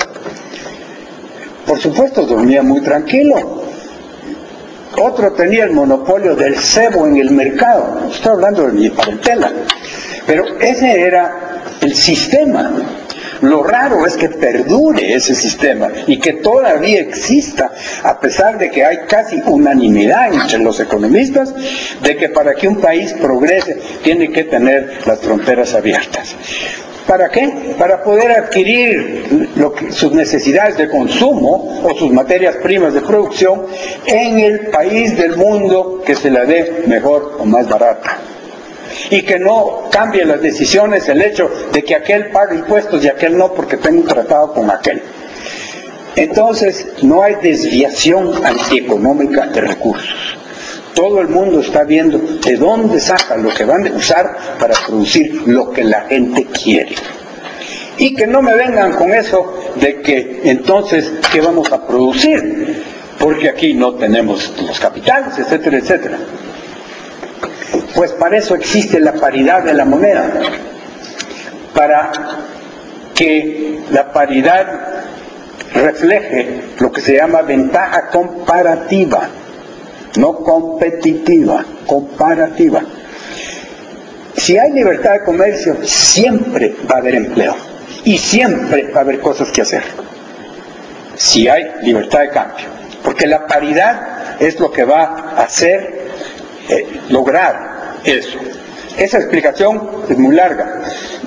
Por supuesto, dormía muy tranquilo. Otro tenía el monopolio del cebo en el mercado. Estoy hablando de mi parentela. Pero ese era el sistema. Lo raro es que perdure ese sistema y que todavía exista, a pesar de que hay casi unanimidad entre los economistas de que para que un país progrese tiene que tener las fronteras abiertas. ¿Para qué? Para poder adquirir sus necesidades de consumo o sus materias primas de producción en el país del mundo que se la dé mejor o más barata. Y que no cambie las decisiones el hecho de que aquel paga impuestos y aquel no porque tengo un tratado con aquel. Entonces no hay desviación antieconómica de recursos. Todo el mundo está viendo de dónde sacan lo que van a usar para producir lo que la gente quiere. Y que no me vengan con eso de que entonces, ¿qué vamos a producir? Porque aquí no tenemos los capitales, etcétera, etcétera. Pues para eso existe la paridad de la moneda, para que la paridad refleje lo que se llama ventaja comparativa, no competitiva, comparativa. Si hay libertad de comercio, siempre va a haber empleo y siempre va a haber cosas que hacer. Si hay libertad de cambio, porque la paridad es lo que va a hacer lograr eso. Esa explicación es muy larga,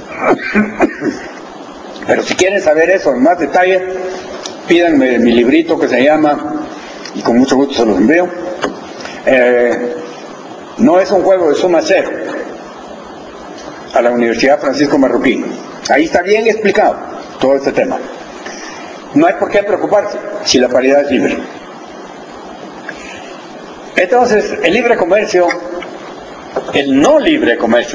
pero si quieren saber eso en más detalle, pídanme mi librito que se llama, y con mucho gusto se los envío, no es un juego de suma cero, a la Universidad Francisco Marroquín. Ahí está bien explicado todo este tema. No hay por qué preocuparse si la paridad es libre. Entonces, el libre comercio, el no libre comercio,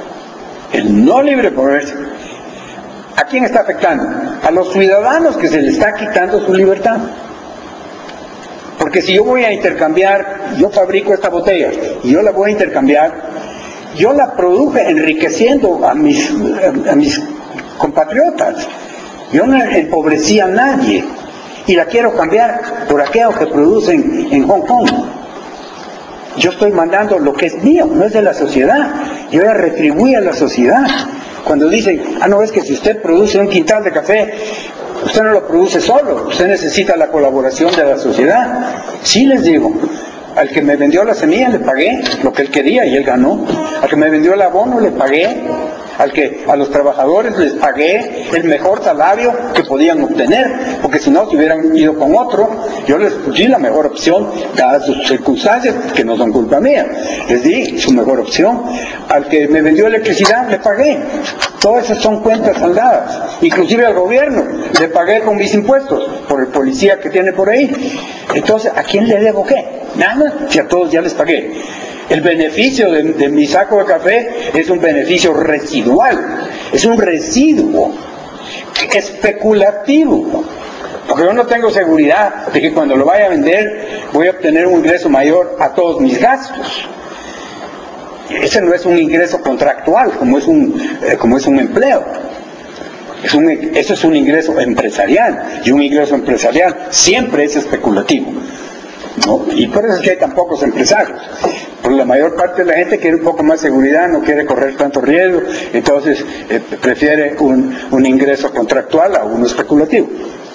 ¿a quién está afectando? A los ciudadanos, que se les está quitando su libertad. Porque si yo voy a intercambiar, yo fabrico esta botella y yo la voy a intercambiar, yo la produje enriqueciendo a mis compatriotas. Yo no empobrecí a nadie y la quiero cambiar por aquello que producen en Hong Kong. Yo estoy mandando lo que es mío, no es de la sociedad. Yo ya retribuí a la sociedad. Cuando dicen, no, es que si usted produce un quintal de café, usted no lo produce solo, usted necesita la colaboración de la sociedad. Sí, les digo, al que me vendió la semilla le pagué lo que él quería y él ganó. Al que me vendió el abono le pagué. A los trabajadores les pagué el mejor salario que podían obtener, porque si no, si hubieran ido con otro, yo les di la mejor opción, dadas sus circunstancias, que no son culpa mía, les di su mejor opción. Al que me vendió electricidad le pagué. Todas esas son cuentas saldadas. Inclusive al gobierno le pagué con mis impuestos, por el policía que tiene por ahí. Entonces, ¿a quién le debo qué? Nada, si a todos ya les pagué. El beneficio de mi saco de café es un beneficio residual, es un residuo especulativo, porque yo no tengo seguridad de que cuando lo vaya a vender voy a obtener un ingreso mayor a todos mis gastos. Ese no es un ingreso contractual, como es un empleo. Eso es un ingreso empresarial, y un ingreso empresarial siempre es especulativo, ¿no? Y por eso es que hay tan pocos empresarios, porque la mayor parte de la gente quiere un poco más seguridad, no quiere correr tanto riesgo, entonces prefiere un ingreso contractual a uno especulativo.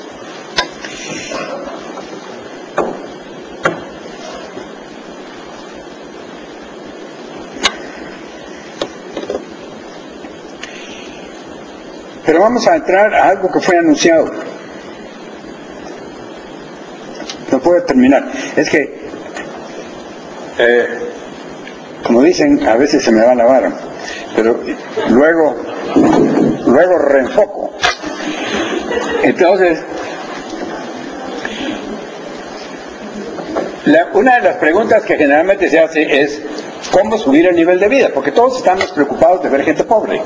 Pero vamos a entrar a algo que fue anunciado. No puedo terminar. Es que, como dicen, a veces se me va la vara, pero luego reenfoco. Entonces, una de las preguntas que generalmente se hace es, ¿cómo subir el nivel de vida? Porque todos estamos preocupados de ver gente pobre.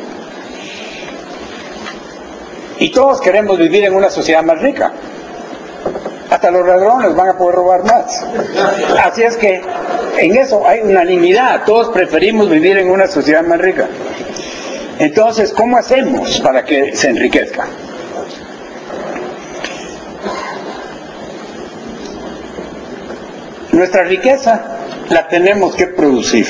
Y todos queremos vivir en una sociedad más rica. Hasta los ladrones van a poder robar más. Así es que en eso hay unanimidad. Todos preferimos vivir en una sociedad más rica. Entonces, ¿cómo hacemos para que se enriquezca? Nuestra riqueza la tenemos que producir.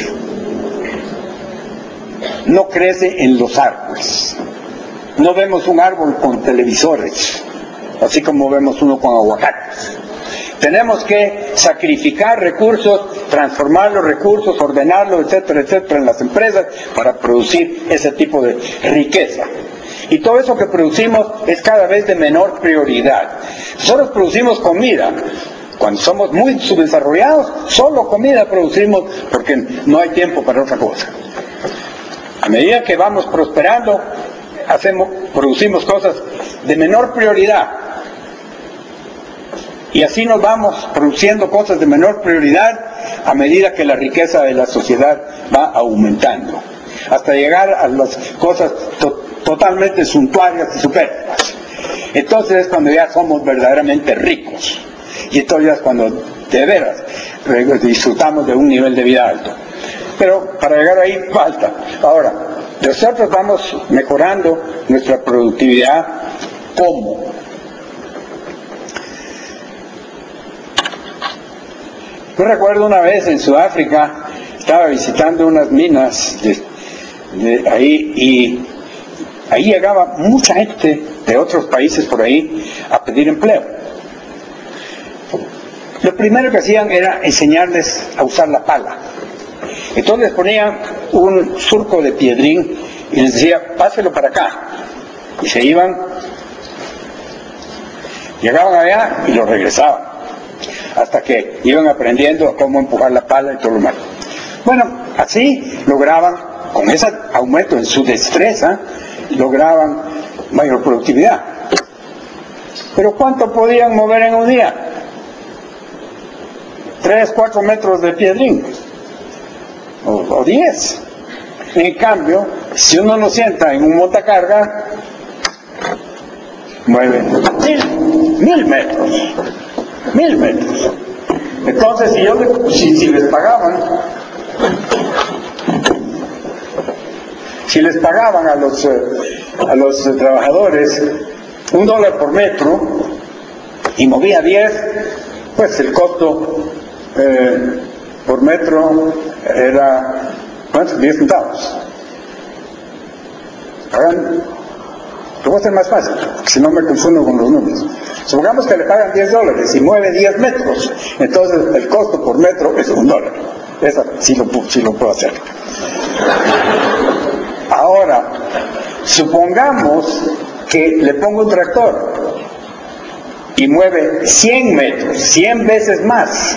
No crece en los árboles. No vemos un árbol con televisores, así como vemos uno con aguacates. Tenemos que sacrificar recursos, transformar los recursos, ordenarlos, etcétera, etcétera, en las empresas para producir ese tipo de riqueza. Y todo eso que producimos es cada vez de menor prioridad. Nosotros producimos comida. Cuando somos muy subdesarrollados, solo comida producimos porque no hay tiempo para otra cosa. A medida que vamos prosperando, producimos cosas de menor prioridad. Y así nos vamos produciendo cosas de menor prioridad a medida que la riqueza de la sociedad va aumentando, hasta llegar a las cosas totalmente suntuarias y superfluas. Entonces es cuando ya somos verdaderamente ricos. Y entonces ya es cuando de veras disfrutamos de un nivel de vida alto. Pero para llegar ahí falta. Ahora, nosotros vamos mejorando nuestra productividad. ¿Cómo? Yo recuerdo una vez en Sudáfrica, estaba visitando unas minas de ahí, y ahí llegaba mucha gente de otros países por ahí a pedir empleo. Lo primero que hacían era enseñarles a usar la pala. Entonces les ponían un surco de piedrín y les decía, páselo para acá. Y se iban, llegaban allá y lo regresaban, hasta que iban aprendiendo a cómo empujar la pala y todo lo demás. Bueno, así lograban, con ese aumento en su destreza, lograban mayor productividad. Pero ¿cuánto podían mover en un día? 3, 4 metros de piedrín, o 10. En cambio, si uno lo sienta en un montacarga, mueve 1000 metros. 1000 metros. Entonces, si les pagaban, a los trabajadores $1 por metro y movía 10, pues el costo por metro era, ¿cuántos? 10 centavos. Lo voy a hacer más fácil, si no me confundo con los números. Supongamos que le pagan $10 y mueve 10 metros, entonces el costo por metro es $1. Eso sí lo puedo hacer. Ahora, supongamos que le pongo un tractor y mueve 100 metros, 100 veces más,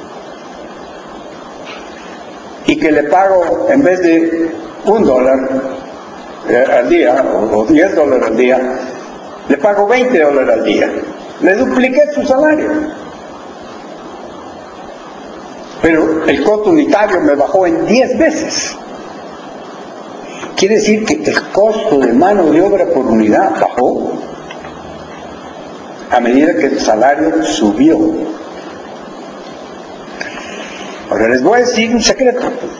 y que le pago, en vez de $1 al día, o $10 al día, le pago $20 al día. Le dupliqué su salario. Pero el costo unitario me bajó en 10 veces. Quiere decir que el costo de mano de obra por unidad bajó a medida que el salario subió. Ahora les voy a decir un secreto.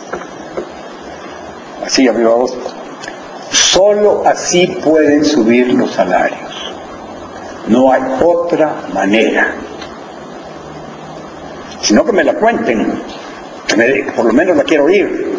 Así, a viva voz. Solo así pueden subir los salarios. No hay otra manera. Sino que me la cuenten, que por lo menos la quiero oír.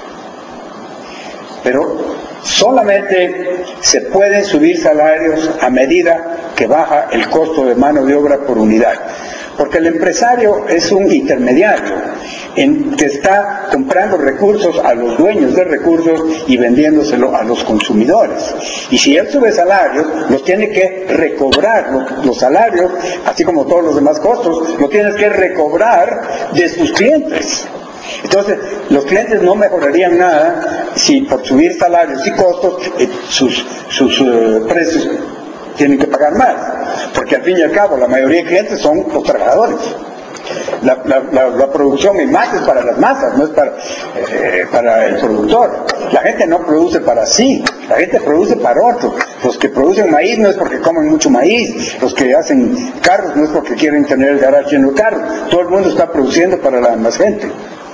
Pero solamente se pueden subir salarios a medida que baja el costo de mano de obra por unidad. Porque el empresario es un intermediario que está comprando recursos a los dueños de recursos y vendiéndoselo a los consumidores. Y si él sube salarios, los tiene que recobrar, los salarios, así como todos los demás costos, los tienes que recobrar de sus clientes. Entonces, los clientes no mejorarían nada si por subir salarios y costos sus precios tienen que pagar más, porque al fin y al cabo la mayoría de clientes son los trabajadores. La producción en masa es para las masas, no es para el productor. La gente no produce para sí, la gente produce para otros. Los que producen maíz no es porque comen mucho maíz, los que hacen carros no es porque quieren tener el garaje lleno de carros. Todo el mundo está produciendo para la más gente.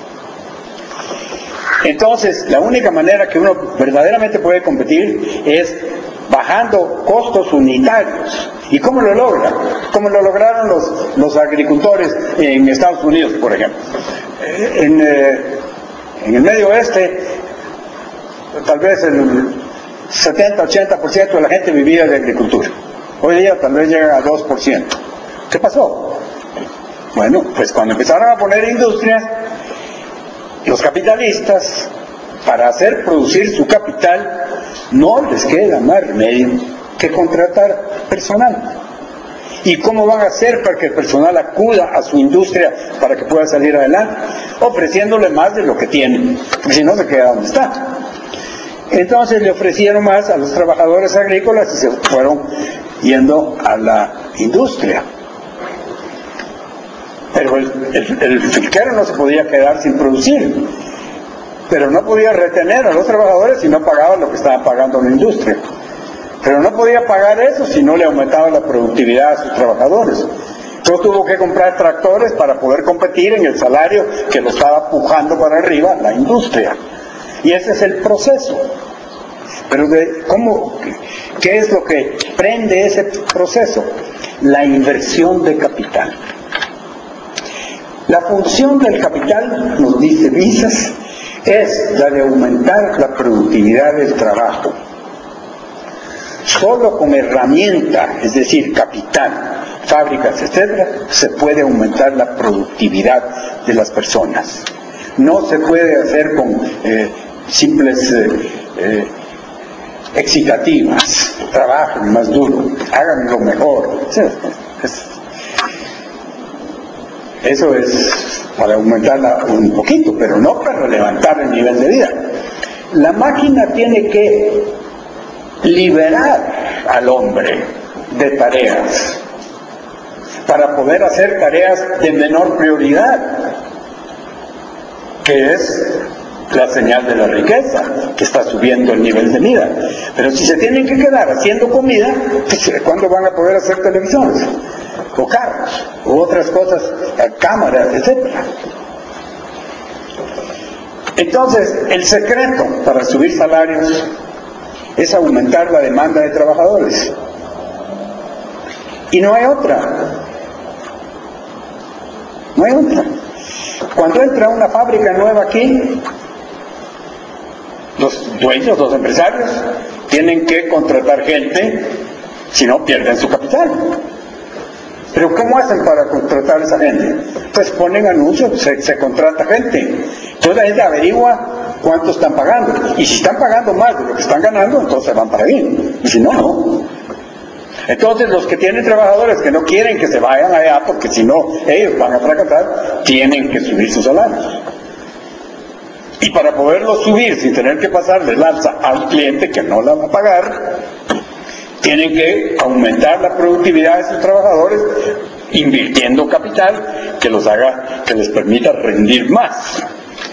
Entonces, la única manera que uno verdaderamente puede competir es bajando costos unitarios. ¿Y cómo lo logra? Como lo lograron los agricultores en Estados Unidos, por ejemplo. En el Medio Oeste, tal vez el 70-80% de la gente vivía de agricultura. Hoy día tal vez llega a 2%. ¿Qué pasó? Bueno, pues cuando empezaron a poner industrias, los capitalistas, para hacer producir su capital, no les queda más remedio que contratar personal. ¿Y cómo van a hacer para que el personal acuda a su industria para que pueda salir adelante? Ofreciéndole más de lo que tienen, porque si no se queda donde está. Entonces le ofrecieron más a los trabajadores agrícolas y se fueron yendo a la industria. Pero el finquero no se podía quedar sin producir, pero no podía retener a los trabajadores si no pagaban lo que estaban pagando la industria. Pero no podía pagar eso si no le aumentaba la productividad a sus trabajadores. Entonces tuvo que comprar tractores para poder competir en el salario que lo estaba pujando para arriba la industria. Y ese es el proceso. Pero ¿qué es lo que prende ese proceso? La inversión de capital. La función del capital, nos dice Mises, es la de aumentar la productividad del trabajo. Solo con herramienta, es decir, capital, fábricas, etcétera, se puede aumentar la productividad de las personas. No se puede hacer con simples excitativas. Trabajen más duro, hagan lo mejor. Eso es para aumentarla un poquito, pero no para levantar el nivel de vida. La máquina tiene que liberar al hombre de tareas para poder hacer tareas de menor prioridad, que es la señal de la riqueza, que está subiendo el nivel de vida. Pero si se tienen que quedar haciendo comida, pues, ¿cuándo van a poder hacer televisiones? O carros, o otras cosas, cámaras, etcétera. Entonces, el secreto para subir salarios es aumentar la demanda de trabajadores. Y no hay otra. No hay otra. Cuando entra una fábrica nueva aquí, los dueños, los empresarios, tienen que contratar gente, si no pierden su capital. Pero ¿cómo hacen para contratar a esa gente? Pues ponen anuncios, se contrata gente. Entonces la gente averigua cuánto están pagando. Y si están pagando más de lo que están ganando, entonces van para ahí. Y si no, no. Entonces los que tienen trabajadores que no quieren que se vayan allá, porque si no, ellos van a fracasar, tienen que subir sus salarios. Y para poderlo subir sin tener que pasarle lanza al cliente que no la va a pagar, tienen que aumentar la productividad de sus trabajadores invirtiendo capital que les permita rendir más.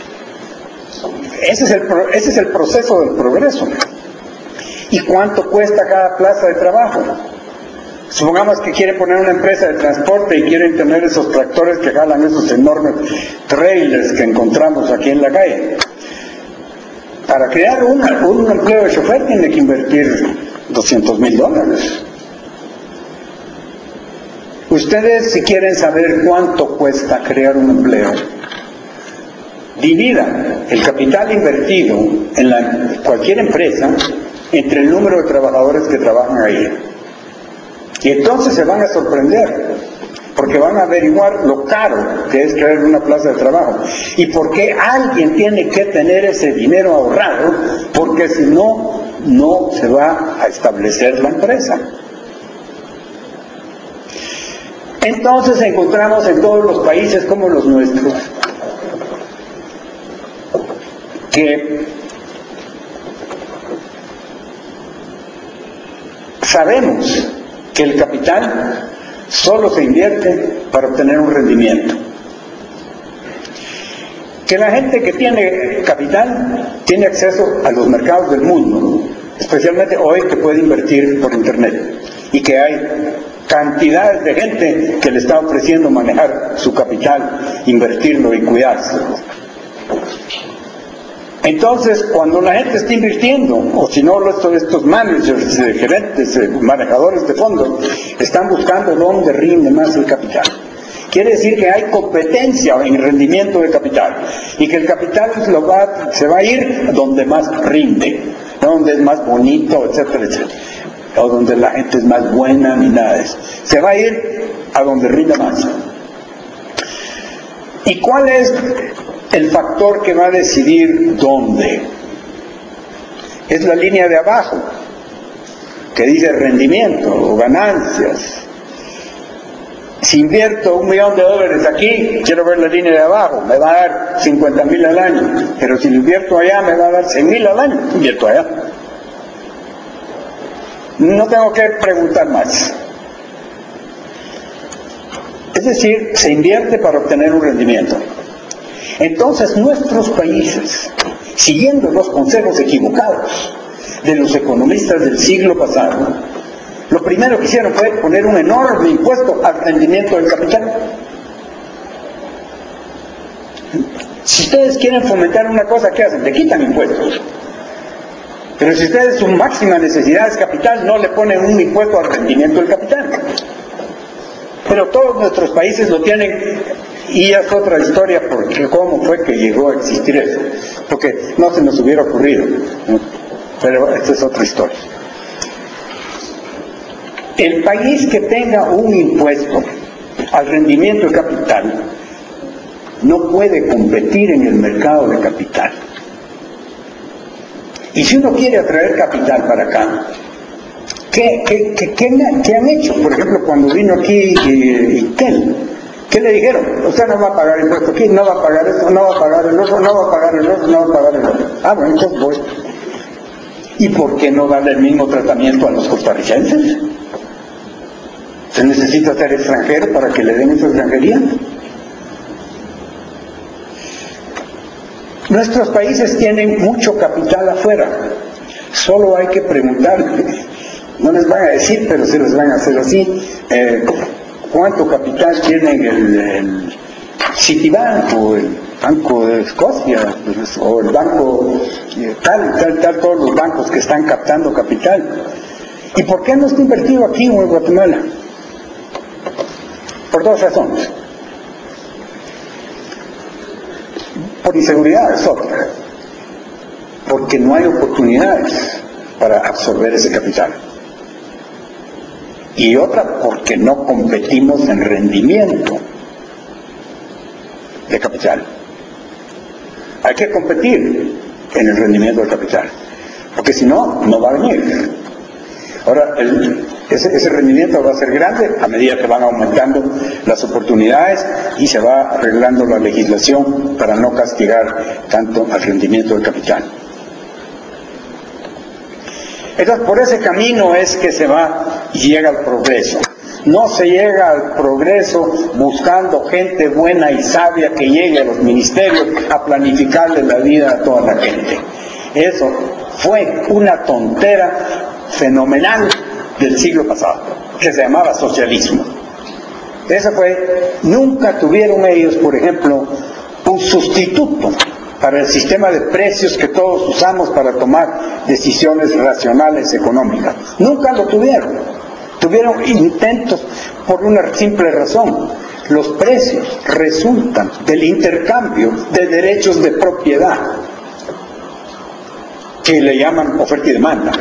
Ese es el proceso del progreso. ¿Y cuánto cuesta cada plaza de trabajo? Supongamos que quieren poner una empresa de transporte y quieren tener esos tractores que jalan esos enormes trailers que encontramos aquí en la calle. Para crear un empleo de chofer tiene que invertir $200,000. Ustedes, si quieren saber cuánto cuesta crear un empleo, dividan el capital invertido en cualquier empresa entre el número de trabajadores que trabajan ahí. Y entonces se van a sorprender, porque van a averiguar lo caro que es crear una plaza de trabajo y por qué alguien tiene que tener ese dinero ahorrado, porque si no, no se va a establecer la empresa. Entonces encontramos en todos los países como los nuestros que sabemos que el capital solo se invierte para obtener un rendimiento. Que la gente que tiene capital tiene acceso a los mercados del mundo, especialmente hoy que puede invertir por internet, y que hay cantidades de gente que le está ofreciendo manejar su capital, invertirlo y cuidarse. Entonces, cuando la gente está invirtiendo, o si no, estos managers, gerentes, manejadores de fondos, están buscando dónde rinde más el capital. Quiere decir que hay competencia en rendimiento de capital, y que el capital se va a ir donde más rinde, no donde es más bonito, etcétera, etcétera, o donde la gente es más buena, ni nada de eso. Se va a ir a donde rinde más. ¿Y cuál es el factor que va a decidir dónde? Es la línea de abajo, que dice rendimiento o ganancias. Si invierto $1 millón aquí, quiero ver la línea de abajo, me va a dar 50,000 al año. Pero si lo invierto allá, me va a dar 100,000 al año. Invierto allá. No tengo que preguntar más. Es decir, se invierte para obtener un rendimiento. Entonces nuestros países, siguiendo los consejos equivocados de los economistas del siglo pasado, lo primero que hicieron fue poner un enorme impuesto al rendimiento del capital. Si ustedes quieren fomentar una cosa, ¿qué hacen? Le quitan impuestos. Pero si ustedes su máxima necesidad es capital, no le ponen un impuesto al rendimiento del capital. Pero todos nuestros países lo tienen Y es otra historia porque cómo fue que llegó a existir eso, porque no se nos hubiera ocurrido, ¿no? Pero esta es otra historia. El país que tenga un impuesto al rendimiento de capital no puede competir en el mercado de capital. Y si uno quiere atraer capital para acá, ¿qué han hecho? Por ejemplo, cuando vino aquí Intel, ¿qué le dijeron? Usted no va a pagar impuesto aquí, no va a pagar esto, no va a pagar el otro, no va a pagar el otro, no va a pagar el otro. Ah, bueno, entonces voy. ¿Y por qué no darle el mismo tratamiento a los costarricenses? ¿Se necesita ser extranjero para que le den esa extranjería? Nuestros países tienen mucho capital afuera. Solo hay que preguntar, no les van a decir, pero se les van a hacer así, ¿cuánto capital tienen el Citibank o el Banco de Escocia o el banco tal, todos los bancos que están captando capital? ¿Y por qué no está invertido aquí o en Guatemala? Por dos razones. Por inseguridad es otra, porque no hay oportunidades para absorber ese capital. Y otra, porque no competimos en rendimiento de capital. Hay que competir en el rendimiento del capital, porque si no, no va a venir. Ahora, ese rendimiento va a ser grande a medida que van aumentando las oportunidades y se va arreglando la legislación para no castigar tanto al rendimiento del capital. Entonces, por ese camino es que se va y llega al progreso. No se llega al progreso buscando gente buena y sabia que llegue a los ministerios a planificarle la vida a toda la gente. Eso fue una tontera fenomenal del siglo pasado, que se llamaba socialismo. Eso fue, nunca tuvieron ellos, por ejemplo, un sustituto para el sistema de precios que todos usamos para tomar decisiones racionales económicas. Nunca lo tuvieron. Tuvieron intentos por una simple razón. Los precios resultan del intercambio de derechos de propiedad, que le llaman oferta y demanda.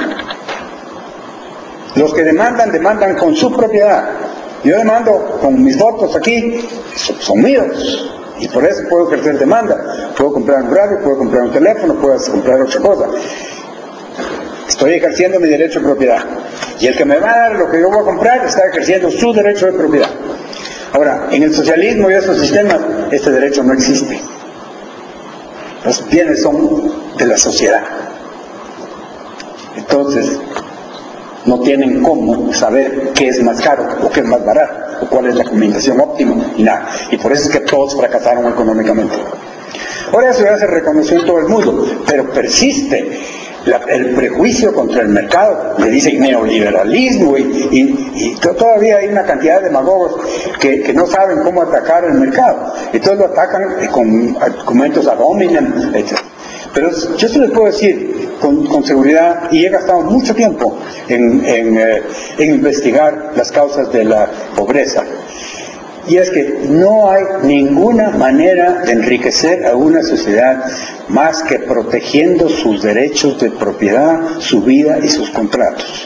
Los que demandan con su propiedad. Yo demando con mis votos aquí, son míos, y por eso puedo ejercer demanda. Puedo comprar un radio, puedo comprar un teléfono, puedo comprar otra cosa. Estoy ejerciendo mi derecho de propiedad. Y el que me va a dar lo que yo voy a comprar está ejerciendo su derecho de propiedad. Ahora, en el socialismo y esos sistemas, este derecho no existe. Los bienes son de la sociedad. Entonces, no tienen cómo saber qué es más caro o qué es más barato o cuál es la combinación óptima y nada. Y por eso es que todos fracasaron económicamente. Ahora eso ya se reconoció en todo el mundo, pero persiste el prejuicio contra el mercado. Le dicen neoliberalismo y todavía hay una cantidad de demagogos que no saben cómo atacar el mercado. Entonces lo atacan con argumentos ad hominem, etc. Pero yo sí les puedo decir con seguridad, y he gastado mucho tiempo en investigar las causas de la pobreza, y es que no hay ninguna manera de enriquecer a una sociedad más que protegiendo sus derechos de propiedad, su vida y sus contratos.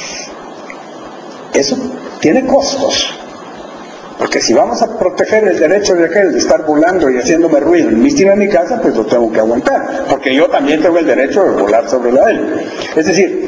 Eso tiene costos. Porque si vamos a proteger el derecho de aquel de estar volando y haciéndome ruido en mi casa, pues lo tengo que aguantar, porque yo también tengo el derecho de volar sobre la de él. Es decir,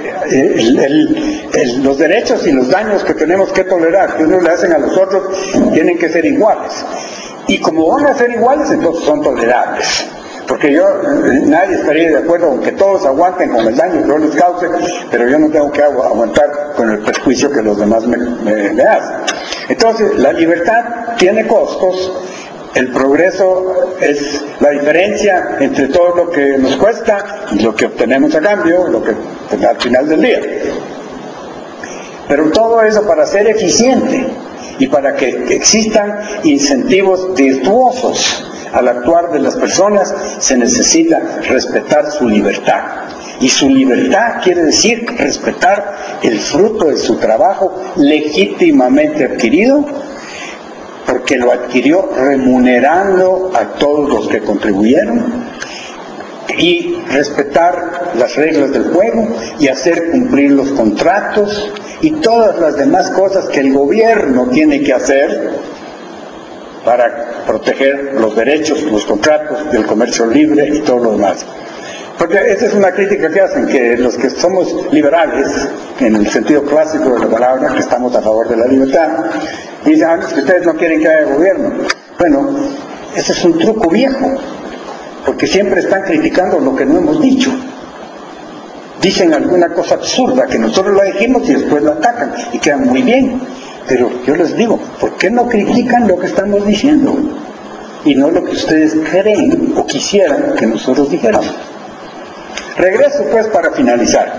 los derechos y los daños que tenemos que tolerar, que unos le hacen a los otros, tienen que ser iguales. Y como van a ser iguales, entonces son tolerables. Porque nadie estaría de acuerdo con que todos aguanten con el daño que yo les cause, pero yo no tengo que aguantar con el perjuicio que los demás me hacen. Entonces, la libertad tiene costos, el progreso es la diferencia entre todo lo que nos cuesta y lo que obtenemos a cambio, lo que al final del día. Pero todo eso para ser eficiente y para que existan incentivos virtuosos al actuar de las personas, se necesita respetar su libertad. Y su libertad quiere decir respetar el fruto de su trabajo legítimamente adquirido, porque lo adquirió remunerando a todos los que contribuyeron, y respetar las reglas del juego y hacer cumplir los contratos y todas las demás cosas que el gobierno tiene que hacer para proteger los derechos, los contratos del comercio libre y todo lo demás. Porque esa es una crítica que hacen, que los que somos liberales, en el sentido clásico de la palabra, que estamos a favor de la libertad, dicen, es que ustedes no quieren que haya gobierno. Bueno, ese es un truco viejo, porque siempre están criticando lo que no hemos dicho. Dicen alguna cosa absurda que nosotros la dijimos y después la atacan, y quedan muy bien. Pero yo les digo, ¿por qué no critican lo que estamos diciendo? Y no lo que ustedes creen o quisieran que nosotros dijéramos. Regreso pues para finalizar.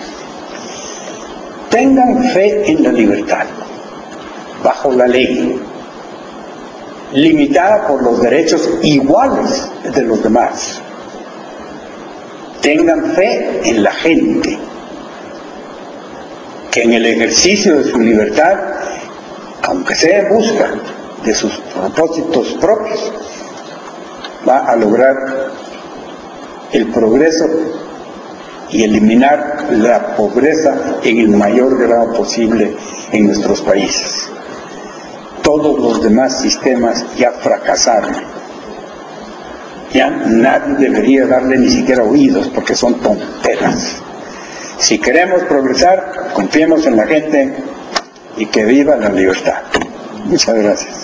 Tengan fe en la libertad, bajo la ley, limitada por los derechos iguales de los demás. Tengan fe en la gente, que en el ejercicio de su libertad, aunque sea en busca de sus propósitos propios, va a lograr el progreso y eliminar la pobreza en el mayor grado posible en nuestros países. Todos los demás sistemas ya fracasaron. Ya nadie debería darle ni siquiera oídos, porque son tonteras. Si queremos progresar, confiemos en la gente y que viva la libertad. Muchas gracias.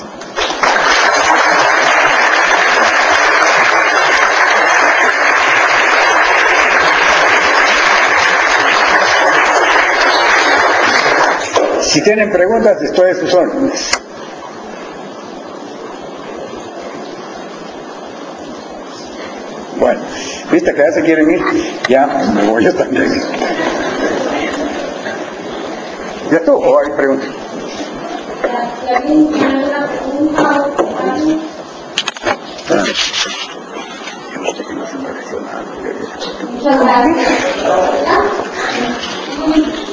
Si tienen preguntas, estoy a sus órdenes. Bueno, viste que ya se quieren ir, ya me voy yo también. ¿Ya tú o hay preguntas? Muchas gracias.